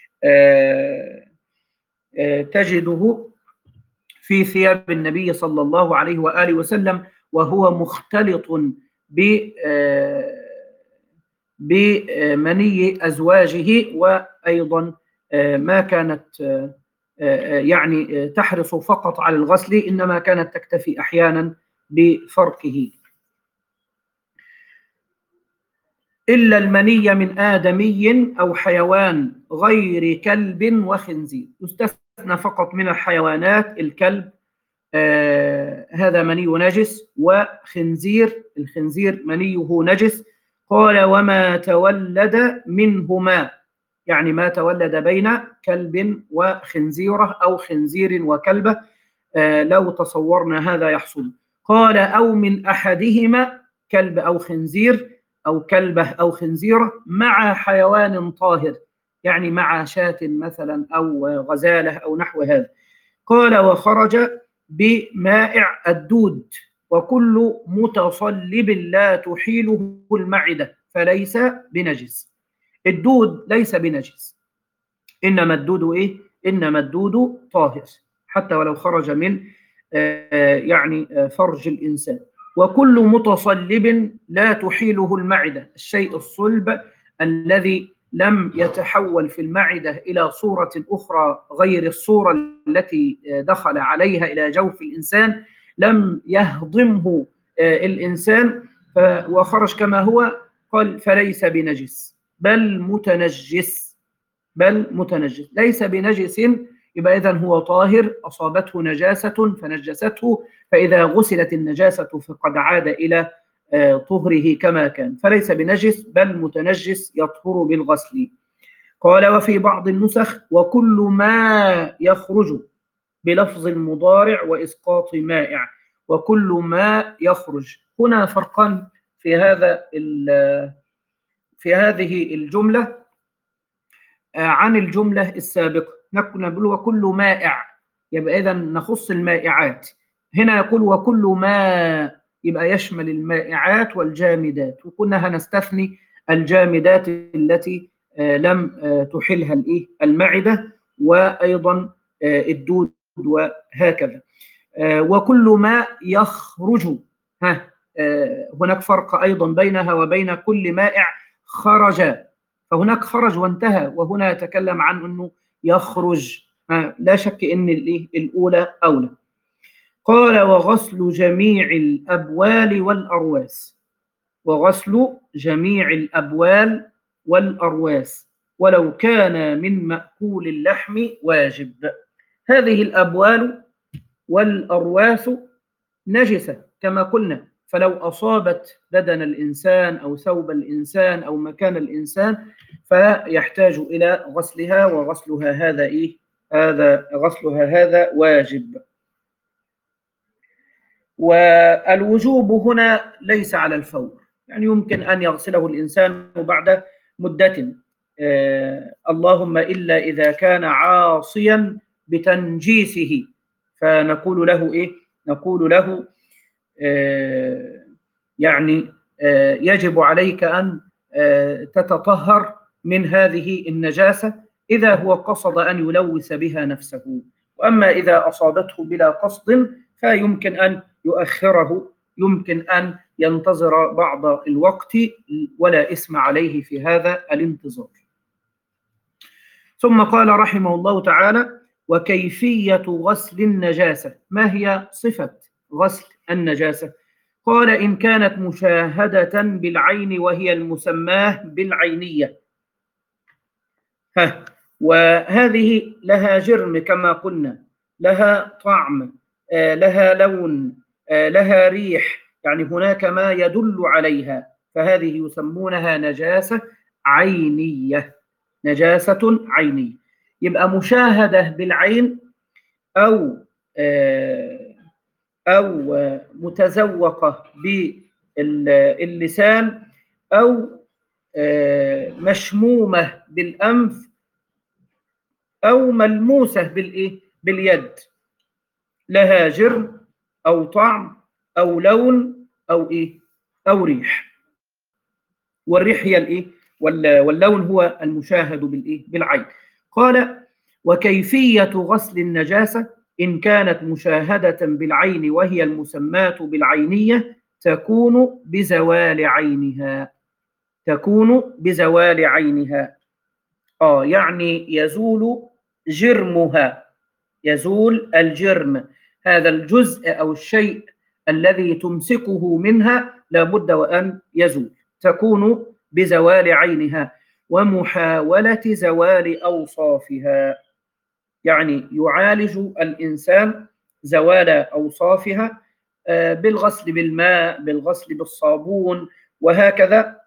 تجده في ثياب النبي صلى الله عليه وآله وسلم وهو مختلط بمني أزواجه، وأيضا ما كانت يعني تحرص فقط على الغسل، إنما كانت تكتفي أحيانا بفركه. إلا المني من آدمي أو حيوان غير كلب وخنزير. يستثنى فقط من الحيوانات الكلب، آه هذا مني نجس، وخنزير، الخنزير منيه نجس. قال وما تولد منهما، يعني ما تولد بين كلب وخنزيرة أو خنزير وكلبة، آه لو تصورنا هذا يحصل. قال أو من أحدهما، كلب أو خنزير أو كلبة أو خنزيرة، مع حيوان طاهر، يعني مع شاة مثلا أو غزالة أو نحو هذا. قال وخرج بمائع الدود وكل متصلب لا تحيله المعدة فليس بنجس. الدود ليس بنجس، إنما الدود إيه؟ إنما الدود طاهر حتى ولو خرج من آه يعني آه فرج الإنسان. وكل متصلب لا تحيله المعدة، الشيء الصلب الذي لم يتحول في المعدة إلى صورة أخرى غير الصورة التي دخل عليها إلى جوف الإنسان، لم يهضمه الإنسان وخرج كما هو، قال فليس بنجس بل متنجس. بل متنجس، ليس بنجس، يبقى إذن هو طاهر. أصابته نجاسة فنجسته، فإذا غسلت النجاسة فقد عاد إلى طهره كما كان، فليس بنجس بل متنجس يطهر بالغسل. قال وفي بعض النسخ وكل ما يخرج بلفظ المضارع وإسقاط مائع. وكل ما يخرج، هنا فرقان في هذا في هذه الجملة عن الجملة السابقة. نكون نقول وكل مائع، يبقى إذا نخص المائعات. هنا يقول وكل ما، يبقى يشمل المائعات والجامدات، وكنا هنستثني الجامدات التي لم تحلها الايه المعدة، وأيضا الدود وهكذا. وكل ما يخرج، ها هناك فرق أيضا بينها وبين كل مائع خرج، فهناك خرج وانتهى، وهنا يتكلم عن أنه يخرج. لا شك أن الأولى أولى. قال وغسل جميع الأبوال والأرواس. وغسل جميع الأبوال والأرواس ولو كان من مأكول اللحم واجب. هذه الأبوال والأرواس نجسة كما قلنا، فلو أصابت بدن الإنسان أو ثوب الإنسان أو مكان الإنسان فيحتاج إلى غسلها، وغسلها هذا إيه؟ هذا غسلها هذا واجب. والوجوب هنا ليس على الفور، يعني يمكن أن يغسله الإنسان بعد مدة، آه اللهم إلا إذا كان عاصيا بتنجيسه، فنقول له إيه؟ نقول له آه يعني آه يجب عليك أن آه تتطهر من هذه النجاسة إذا هو قصد أن يلوث بها نفسه. وأما إذا أصابته بلا قصد فيمكن أن يؤخره، يمكن أن ينتظر بعض الوقت ولا إثم عليه في هذا الانتظار. ثم قال رحمه الله تعالى وكيفية غسل النجاسة. ما هي صفة غسل النجاسة؟ قال إن كانت مشاهدة بالعين وهي المسماه بالعينية، ها وهذه لها جرم كما قلنا، لها طعم، آه لها لون، آه لها ريح، يعني هناك ما يدل عليها، فهذه يسمونها نجاسة عينية، نجاسة عينية. يبقى مشاهدة بالعين أو أو متذوقة باللسان أو مشمومة بالأنف أو ملموسة بالإيه؟ باليد، لها جرم أو طعم أو لون أو إيه؟ أو ريح. والريح هي الإيه؟ واللون هو المشاهد بالإيه؟ بالعين. قال: وكيفية غسل النجاسة إن كانت مشاهدة بالعين وهي المسماة بالعينية تكون بزوال عينها، تكون بزوال عينها. آه يعني يزول جرمها، يزول الجرم، هذا الجزء أو الشيء الذي تمسكه منها لابد وأن يزول، تكون بزوال عينها ومحاولة زوال أوصافها. يعني يعالج الإنسان زوال أوصافها بالغسل بالماء، بالغسل بالصابون، وهكذا،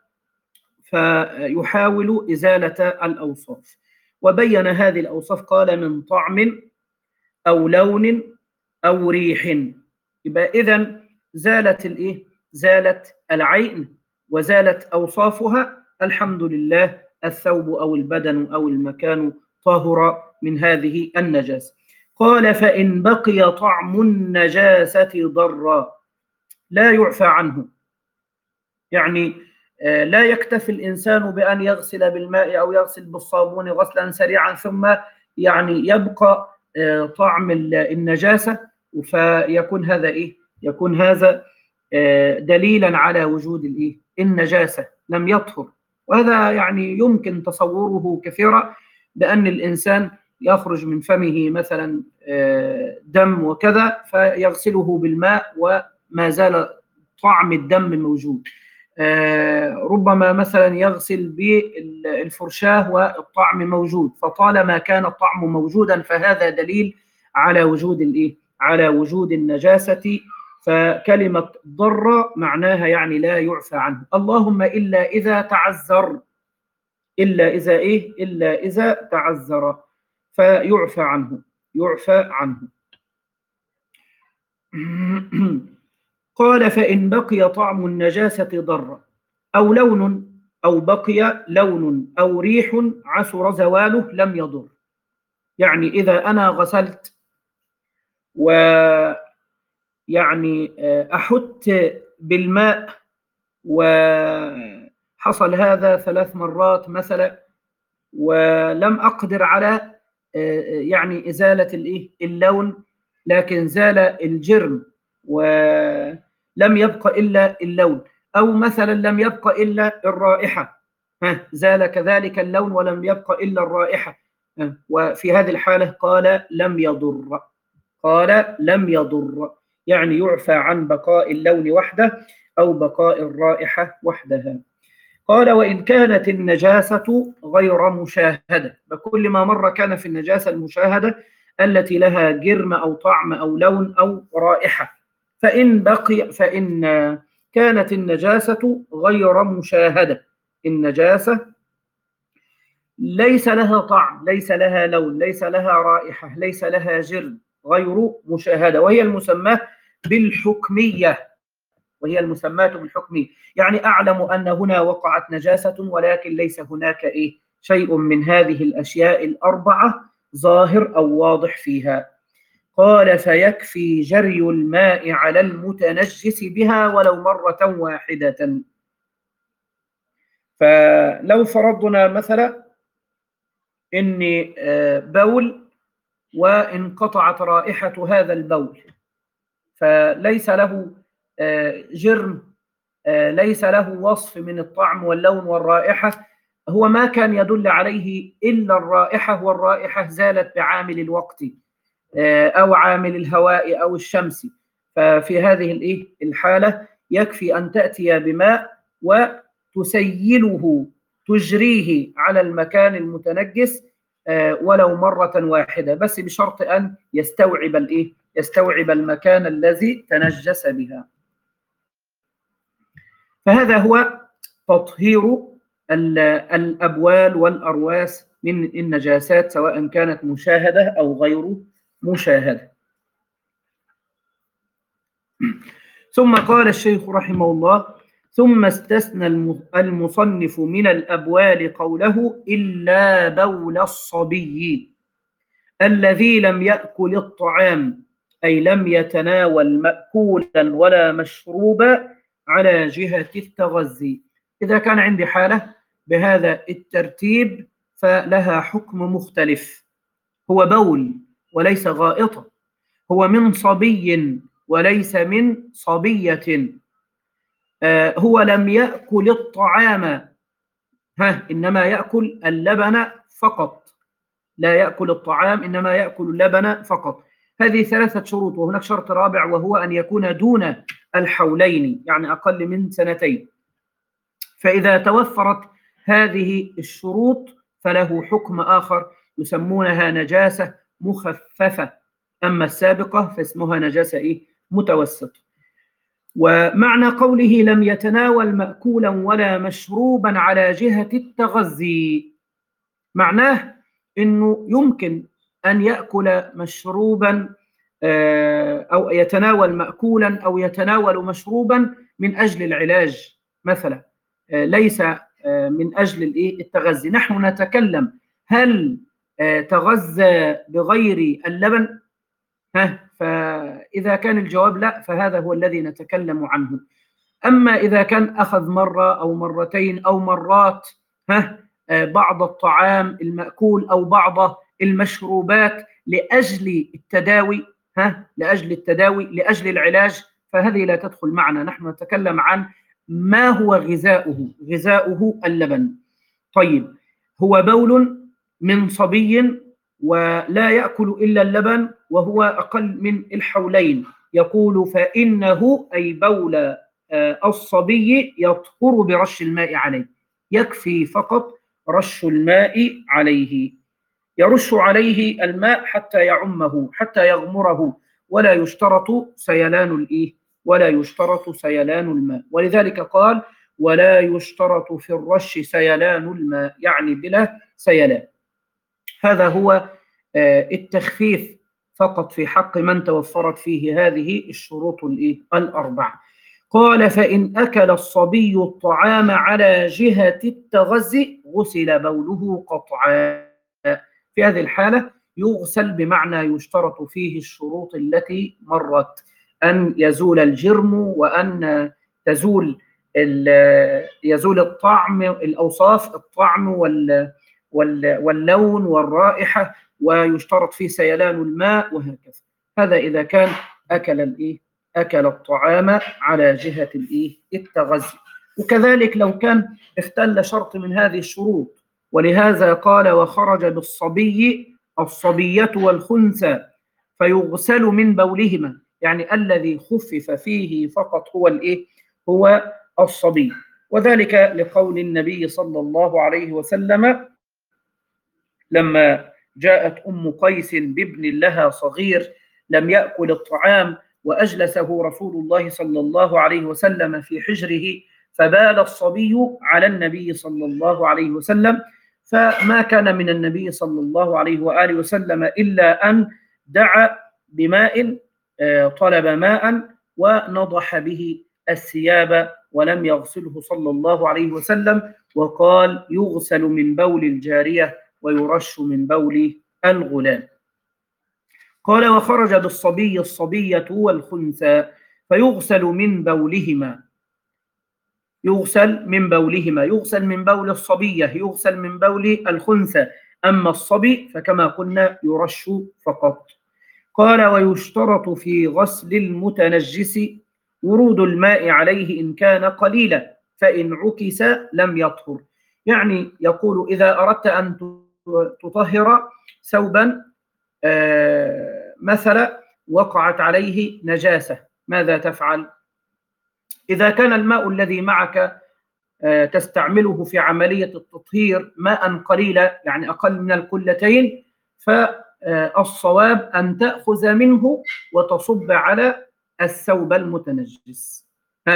فيحاول إزالة الأوصاف. وبين هذه الأوصاف، قال: من طعم أو لون أو ريح. يبقى إذن زالت الإيه؟ زالت العين وزالت أوصافها، الحمد لله، الثوب أو البدن أو المكان طاهر من هذه النجاسة. قال: فإن بقي طعم النجاسة ضرا لا يعفى عنه. يعني لا يكتفي الإنسان بأن يغسل بالماء أو يغسل بالصابون غسلا سريعا ثم يعني يبقى طعم النجاسة، فيكون هذا إيه؟ يكون هذا دليلا على وجود الإيه؟ النجاسة، لم يطهر. وهذا يعني يمكن تصوره كثيرا، بأن الإنسان يخرج من فمه مثلا دم وكذا فيغسله بالماء وما زال طعم الدم موجود. ربما مثلا يغسل بالفرشاة والطعم موجود، فطالما كان الطعم موجودا فهذا دليل على وجود الايه؟ على وجود النجاسة. فكلمة ضر معناها يعني لا يعفى عنه، اللهم إلا إذا تعذر، إلا إذا إيه؟ إلا إذا تعذر فيعفى عنه، يعفى عنه. قال: فإن بقي طعم النجاسة ضرا أو لون أو بقي لون أو ريح عسر زواله لم يضر. يعني إذا أنا غسلت ويعني أحت بالماء وحصل هذا ثلاث مرات مثلا ولم أقدر على يعني إزالة الإيه؟ اللون، لكن زال الجرم ولم يبقى إلا اللون، أو مثلا لم يبقى إلا الرائحة، زال كذلك اللون ولم يبقى إلا الرائحة، وفي هذه الحالة قال لم يضر، قال لم يضر، يعني يعفى عن بقاء اللون وحده أو بقاء الرائحة وحدها. قال: وإن كانت النجاسة غير مشاهدة، بكل ما مر كان في النجاسة المشاهدة التي لها جرم أو طعم أو لون أو رائحة. فإن بقي فإن كانت النجاسة غير مشاهدة، النجاسة ليس لها طعم، ليس لها لون، ليس لها رائحة، ليس لها جرم، غير مشاهدة، وهي المسماة بالحكمية، وهي المسماة بالحكمية. يعني أعلم أن هنا وقعت نجاسة ولكن ليس هناك إيه؟ شيء من هذه الأشياء الأربعة ظاهر أو واضح فيها. قال: فيكفي جري الماء على المتنجس بها ولو مرة واحدة. فلو فرضنا مثلا إني بول وانقطعت رائحة هذا البول، فليس له جرم، ليس له وصف من الطعم واللون والرائحة، هو ما كان يدل عليه إلا الرائحة، والرائحة زالت بعامل الوقت أو عامل الهواء أو الشمس. ففي هذه الحالة يكفي أن تأتي بماء وتسيله، تجريه على المكان المتنجس ولو مرة واحدة، بس بشرط أن يستوعب الإيه؟ يستوعب المكان الذي تنجس بها. فهذا هو تطهير الأبوال والأرواس من النجاسات، سواء كانت مشاهدة أو غير مشاهدة. ثم قال الشيخ رحمه الله: ثم استثنى المصنف من الأبوال قوله: إلا بول الصبي الذي لم يأكل الطعام، أي لم يتناول مأكولا ولا مشروبا على جهة التغذي. إذا كان عندي حالة بهذا الترتيب فلها حكم مختلف. هو بول وليس غائطة، هو من صبي وليس من صبية، آه هو لم يأكل الطعام، ها إنما يأكل اللبن فقط، لا يأكل الطعام إنما يأكل اللبن فقط. هذه ثلاثة شروط، وهناك شرط رابع وهو أن يكون دون الحولين، يعني أقل من سنتين. فإذا توفرت هذه الشروط فله حكم آخر يسمونها نجاسة مخففة، أما السابقة فاسمها نجاسة إيه؟ متوسط. ومعنى قوله لم يتناول مأكولا ولا مشروبا على جهة التغذي، معناه أنه يمكن أن يأكل مشروبا أو يتناول مأكولا أو يتناول مشروبا من أجل العلاج مثلا، ليس من أجل التغذي. نحن نتكلم هل تغذى بغير اللبن؟ ها فإذا كان الجواب لا، فهذا هو الذي نتكلم عنه. أما إذا كان أخذ مرة أو مرتين أو مرات ها بعض الطعام المأكول أو بعض المشروبات لأجل التداوي، ها لأجل التداوي لأجل العلاج، فهذه لا تدخل معنا. نحن نتكلم عن ما هو غذاؤه، غذاؤه اللبن. طيب، هو بول من صبي ولا يأكل إلا اللبن وهو أقل من الحولين، يقول فإنه أي بول الصبي يطهر برش الماء عليه، يكفي فقط رش الماء عليه، يرش عليه الماء حتى يعمه حتى يغمره، ولا يشترط سيلان الإيه ولا يشترط سيلان الماء. ولذلك قال ولا يشترط في الرش سيلان الماء، يعني بلا سيلان. هذا هو التخفيف فقط في حق من توفرت فيه هذه الشروط الإيه الأربعة. قال فإن أكل الصبي الطعام على جهة التغذي غسل بوله قطعا. في هذه الحالة يغسل بمعنى يشترط فيه الشروط التي مرت، أن يزول الجرم، وأن تزول يزول الطعم، الأوصاف، الطعم واللون والرائحة، ويشترط فيه سيلان الماء، وهكذا. هذا إذا كان أكل الإيه أكل الطعام على جهة الإيه التغذي. وكذلك لو كان اختل شرط من هذه الشروط، ولهذا قال وخرج بالصبي الصبية والخنثى فيغسل من بولهما، يعني الذي خفف فيه فقط هو الإيه هو الصبي. وذلك لقول النبي صلى الله عليه وسلم لما جاءت أم قيس بابن لها صغير لم يأكل الطعام وأجلسه رسول الله صلى الله عليه وسلم في حجره، فبال الصبي على النبي صلى الله عليه وسلم، فما كان من النبي صلى الله عليه وآله وسلم إلا أن دعا بماء، طلب ماء ونضح به الثياب ولم يغسله صلى الله عليه وسلم، وقال يغسل من بول الجارية ويرش من بول الغلام. قال وخرج بالصبي الصبية والخنثى فيغسل من بولهما يغسل من بولهما يغسل من بول الصبية، يغسل من بول الخنثى، أما الصبي فكما قلنا يرش فقط. قال ويشترط في غسل المتنجس ورود الماء عليه إن كان قليلا، فإن عكس لم يطهر. يعني يقول إذا أردت أن تطهر ثوبا مثلا وقعت عليه نجاسة، ماذا تفعل؟ إذا كان الماء الذي معك تستعمله في عملية التطهير ماء قليلا، يعني أقل من القلتين، فالصواب أن تأخذ منه وتصب على الثوب المتنجس، ها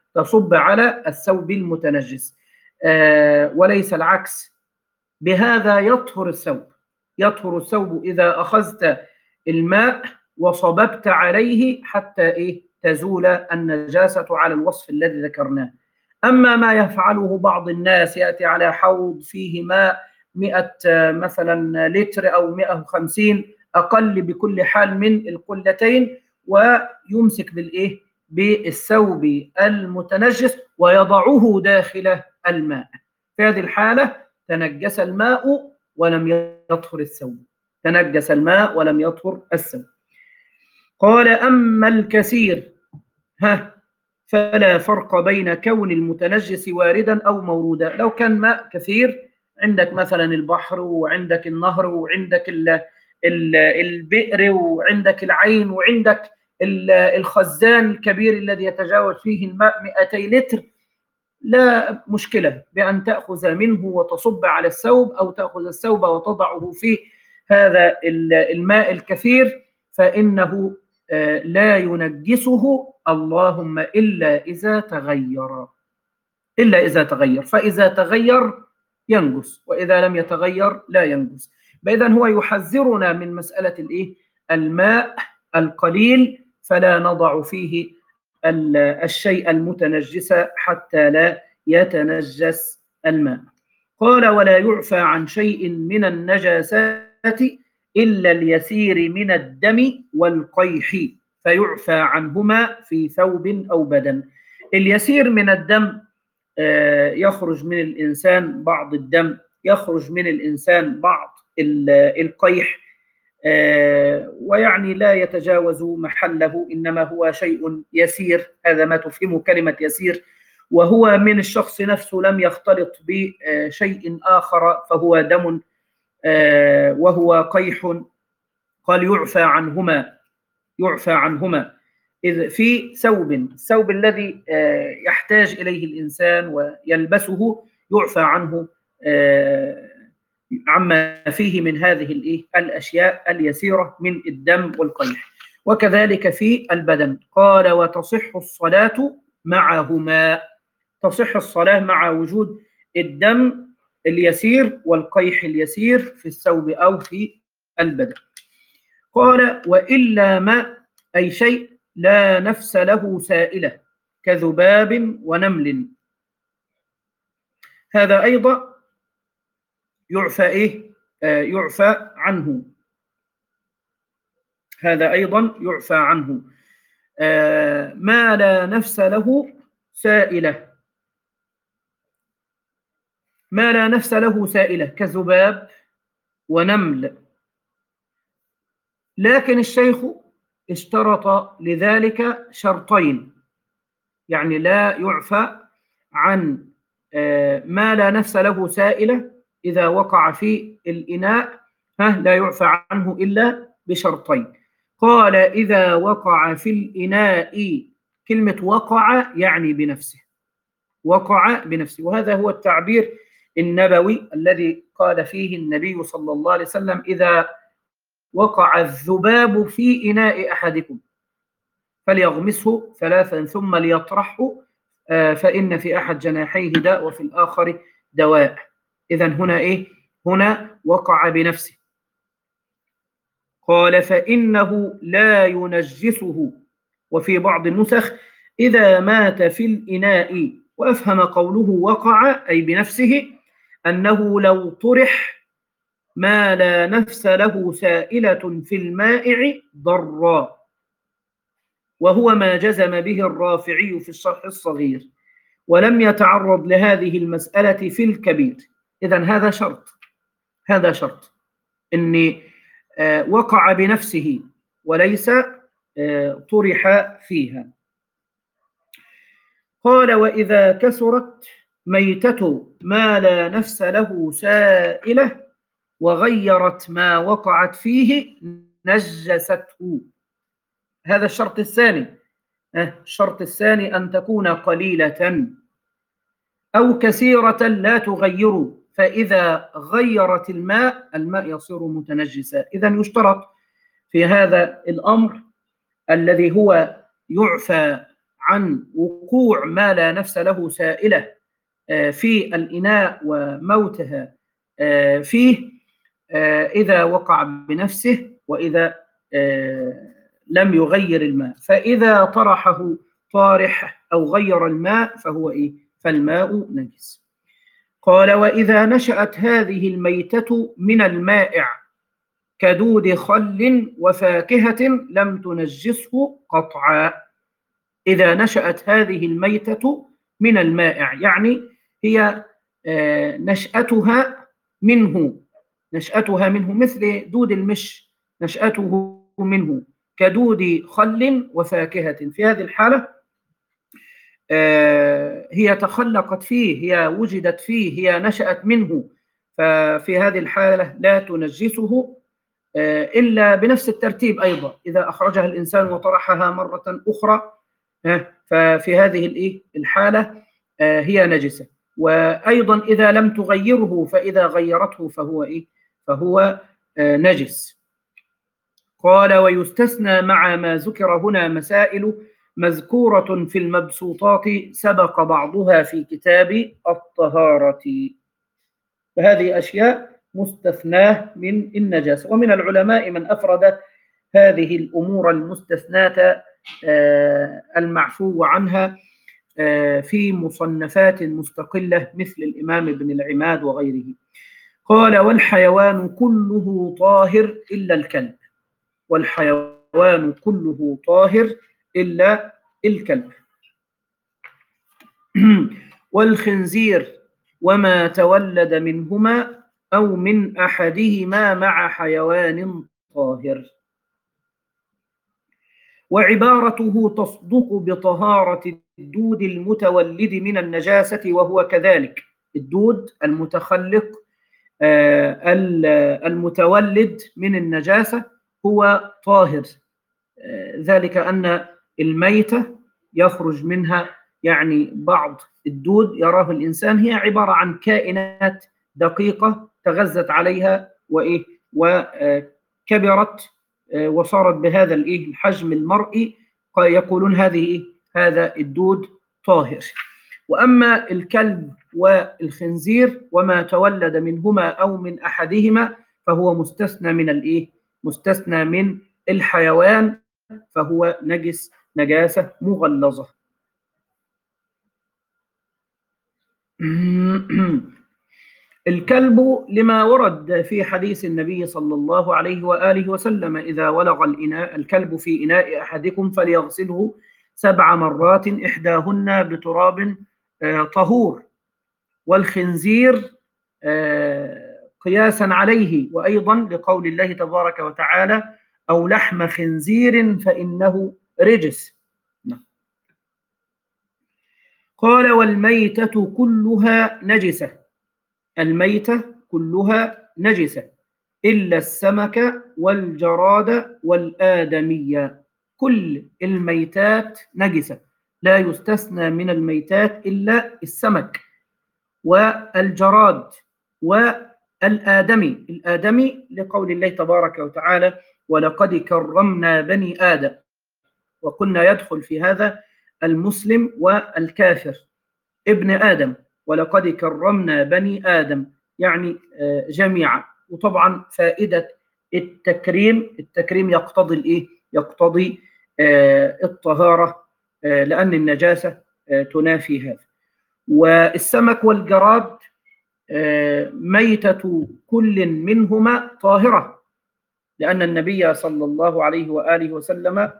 تصب على الثوب المتنجس آه وليس العكس. بهذا يطهر الثوب، يطهر الثوب إذا أخذت الماء وصببت عليه حتى إيه تزول النجاسة على الوصف الذي ذكرناه. أما ما يفعله بعض الناس، يأتي على حوض فيه ماء مئة مثلا لتر أو مئة وخمسين أقل بكل حال من القلتين، ويمسك بالإيه بالثوب المتنجس ويضعه داخل الماء. في هذه الحالة تنجس الماء ولم يطهر الثوب، تنجس الماء ولم يطهر الثوب. قال أما الكثير ها فلا فرق بين كون المتنجس واردا أو مورودا. لو كان ماء كثير، عندك مثلا البحر وعندك النهر وعندك ال ال البئر وعندك العين وعندك الخزان الكبير الذي يتجاوز فيه الماء مئتي لتر، لا مشكلة بأن تأخذ منه وتصب على الثوب، أو تأخذ الثوب وتضعه في هذا الماء الكثير، فإنه لا ينجسه اللهم إلا إذا تغير، إلا إذا تغير، فإذا تغير ينجس، وإذا لم يتغير لا ينجس. فإذن هو يحذرنا من مسألة الإيه؟ الماء القليل، فلا نضع فيه الشيء المتنجس حتى لا يتنجس الماء. قال ولا يعفى عن شيء من النجاسات إلا اليسير من الدم والقيح، فيعفى عنهما في ثوب أو بدن. اليسير من الدم يخرج من الإنسان بعض الدم، يخرج من الإنسان بعض القيح، ويعني لا يتجاوز محله، إنما هو شيء يسير، هذا ما تفهم كلمة يسير، وهو من الشخص نفسه لم يختلط بشيء آخر فهو دم وهو قيح. قال يعفى عنهما، يعفى عنهما إذ في ثوب، الثوب الذي يحتاج إليه الإنسان ويلبسه يعفى عنه عما فيه من هذه الأشياء اليسيرة من الدم والقيح. وكذلك في البدن. قال وتصح الصلاة معهما، تصح الصلاة مع وجود الدم اليسير والقيح اليسير في الثوب أو في البدن. قال وإلا ما أي شيء لا نفس له سائلة كذباب ونمل، هذا أيضا يعفى إيه؟ آه يعفى عنه، هذا أيضا يعفى عنه. آه ما لا نفس له سائلة، ما لا نفس له سائلة كذباب ونمل. لكن الشيخ اشترط لذلك شرطين، يعني لا يعفى عن آه ما لا نفس له سائلة إذا وقع في الإناء، ها لا يعفى عنه إلا بشرطين. قال إذا وقع في الإناء، كلمة وقع يعني بنفسه، وقع بنفسه، وهذا هو التعبير النبوي الذي قال فيه النبي صلى الله عليه وسلم إذا وقع الذباب في إناء أحدكم فليغمسه ثلاثا ثم ليطرحه فإن في أحد جناحيه داء وفي الآخر دواء. إذن هنا إيه؟ هنا وقع بنفسه. قال فإنه لا ينجسه. وفي بعض النسخ إذا مات في الإناء، وأفهم قوله وقع أي بنفسه أنه لو طرح ما لا نفس له سائلة في المائع ضرا، وهو ما جزم به الرافعي في الشرح الصغير، ولم يتعرض لهذه المسألة في الكبير. إذن هذا شرط، هذا شرط إن آه وقع بنفسه وليس آه طرح فيها. قال وإذا كثرت ميتة ما لا نفس له سائلة وغيرت ما وقعت فيه نجسته. هذا الشرط الثاني. الشرط الثاني أن تكون قليلة أو كثيرة لا تغير، فإذا غيرت الماء الماء يصير متنجسا. إذن يشترط في هذا الأمر الذي هو يعفى عن وقوع ما لا نفس له سائلة في الإناء وموتها فيه إذا وقع بنفسه وإذا لم يغير الماء. فإذا طرحه طارح أو غير الماء فهو إيه؟ فالماء نجس. قال: وإذا نشأت هذه الميتة من المائع كدود خل وفاكهة لم تنجسه قطعا. إذا نشأت هذه الميتة من المائع يعني هي نشأتها منه نشأتها منه مثل دود المش، نشأته منه كدود خل وفاكهة. في هذه الحالة هي تخلقت فيه، هي وجدت فيه، هي نشأت منه، ففي هذه الحالة لا تنجسه إلا بنفس الترتيب. أيضا إذا أخرجها الإنسان وطرحها مرة أخرى ففي هذه الحالة هي نجسة. وأيضا إذا لم تغيره فإذا غيرته فهو إيه؟ فهو نجس. قال: ويستثنى مع ما ذكر هنا مسائل مذكورة في المبسوطات سبق بعضها في كتاب الطهارة. فهذه أشياء مستثناة من النجاسة. ومن العلماء من أفرد هذه الأمور المستثناة المعفو عنها في مصنفات مستقلة مثل الإمام ابن العماد وغيره. قال: والحيوان كله طاهر إلا الكلب. والحيوان كله طاهر إلا الكلب. والخنزير وما تولد منهما أو من أحدهما مع حيوان طاهر. وعبارته تصدق بطهارة الدود المتولد من النجاسة وهو كذلك. الدود المتخلق المتولد من النجاسة هو طاهر، ذلك أن الميتة يخرج منها يعني بعض الدود يراه الإنسان هي عبارة عن كائنات دقيقة تغذت عليها وإيه وكبرت وصارت بهذا الإيه الحجم المرئي، يقولون هذه إيه؟ هذا الدود طاهر. وأما الكلب والخنزير وما تولد منهما أو من أحدهما فهو مستثنى من الإيه؟ مستثنى من الحيوان، فهو نجس نجاسة مغلظة. الكلب لما ورد في حديث النبي صلى الله عليه وآله وسلم: إذا ولغ الإناء الكلب في إناء أحدكم فليغسله سبع مرات إحداهن بتراب طهور. والخنزير قياسا عليه، وأيضا لقول الله تبارك وتعالى: أو لحم خنزير فإنه رجس. قال: والميتة كلها نجسة. الميتة كلها نجسة إلا السمك والجراد والآدمية. كل الميتات نجسة، لا يستثنى من الميتات إلا السمك والجراد والآدمي. الآدمي لقول الله تبارك وتعالى: ولقد كرمنا بني آدم. وقلنا يدخل في هذا المسلم والكافر ابن آدم، ولقد كرمنا بني آدم يعني جميعا. وطبعا فائدة التكريم، التكريم يقتضي الإيه؟ يقتضي الطهارة، لأن النجاسة تنافي هذا. والسمك والجراد ميتة كل منهما طاهرة، لأن النبي صلى الله عليه وآله وسلم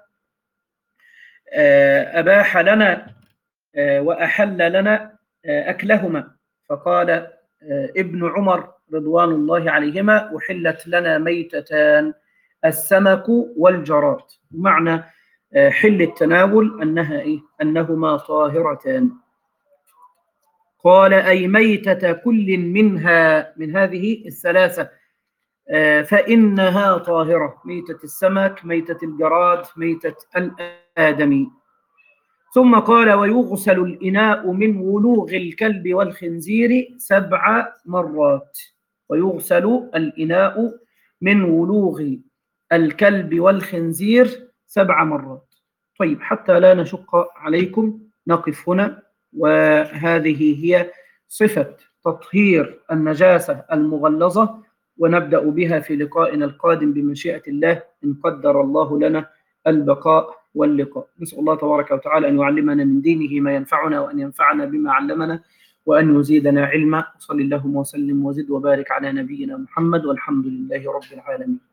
أباح لنا وأحل لنا أكلهما. فقال ابن عمر رضوان الله عليهما: أحلت لنا ميتتان السمك والجراد. معنى حل التناول أنها إيه؟ أنهما طاهرتان. قال: أي ميتة كل منها، من هذه الثلاثة، فإنها طاهرة. ميتة السمك، ميتة الجراد، ميتة الآدمي. ثم قال: ويغسل الإناء من ولوغ الكلب والخنزير سبع مرات. ويغسل الإناء من ولوغ الكلب والخنزير سبع مرات. طيب، حتى لا نشق عليكم نقف هنا. وهذه هي صفة تطهير النجاسة المغلظة، ونبدأ بها في لقائنا القادم بمشيئة الله إن قدر الله لنا البقاء واللقاء. نسأل الله تبارك وتعالى أن يعلمنا من دينه ما ينفعنا، وأن ينفعنا بما علمنا، وأن يزيدنا علما. صلى اللهم وسلم وزد وبارك على نبينا محمد، والحمد لله رب العالمين.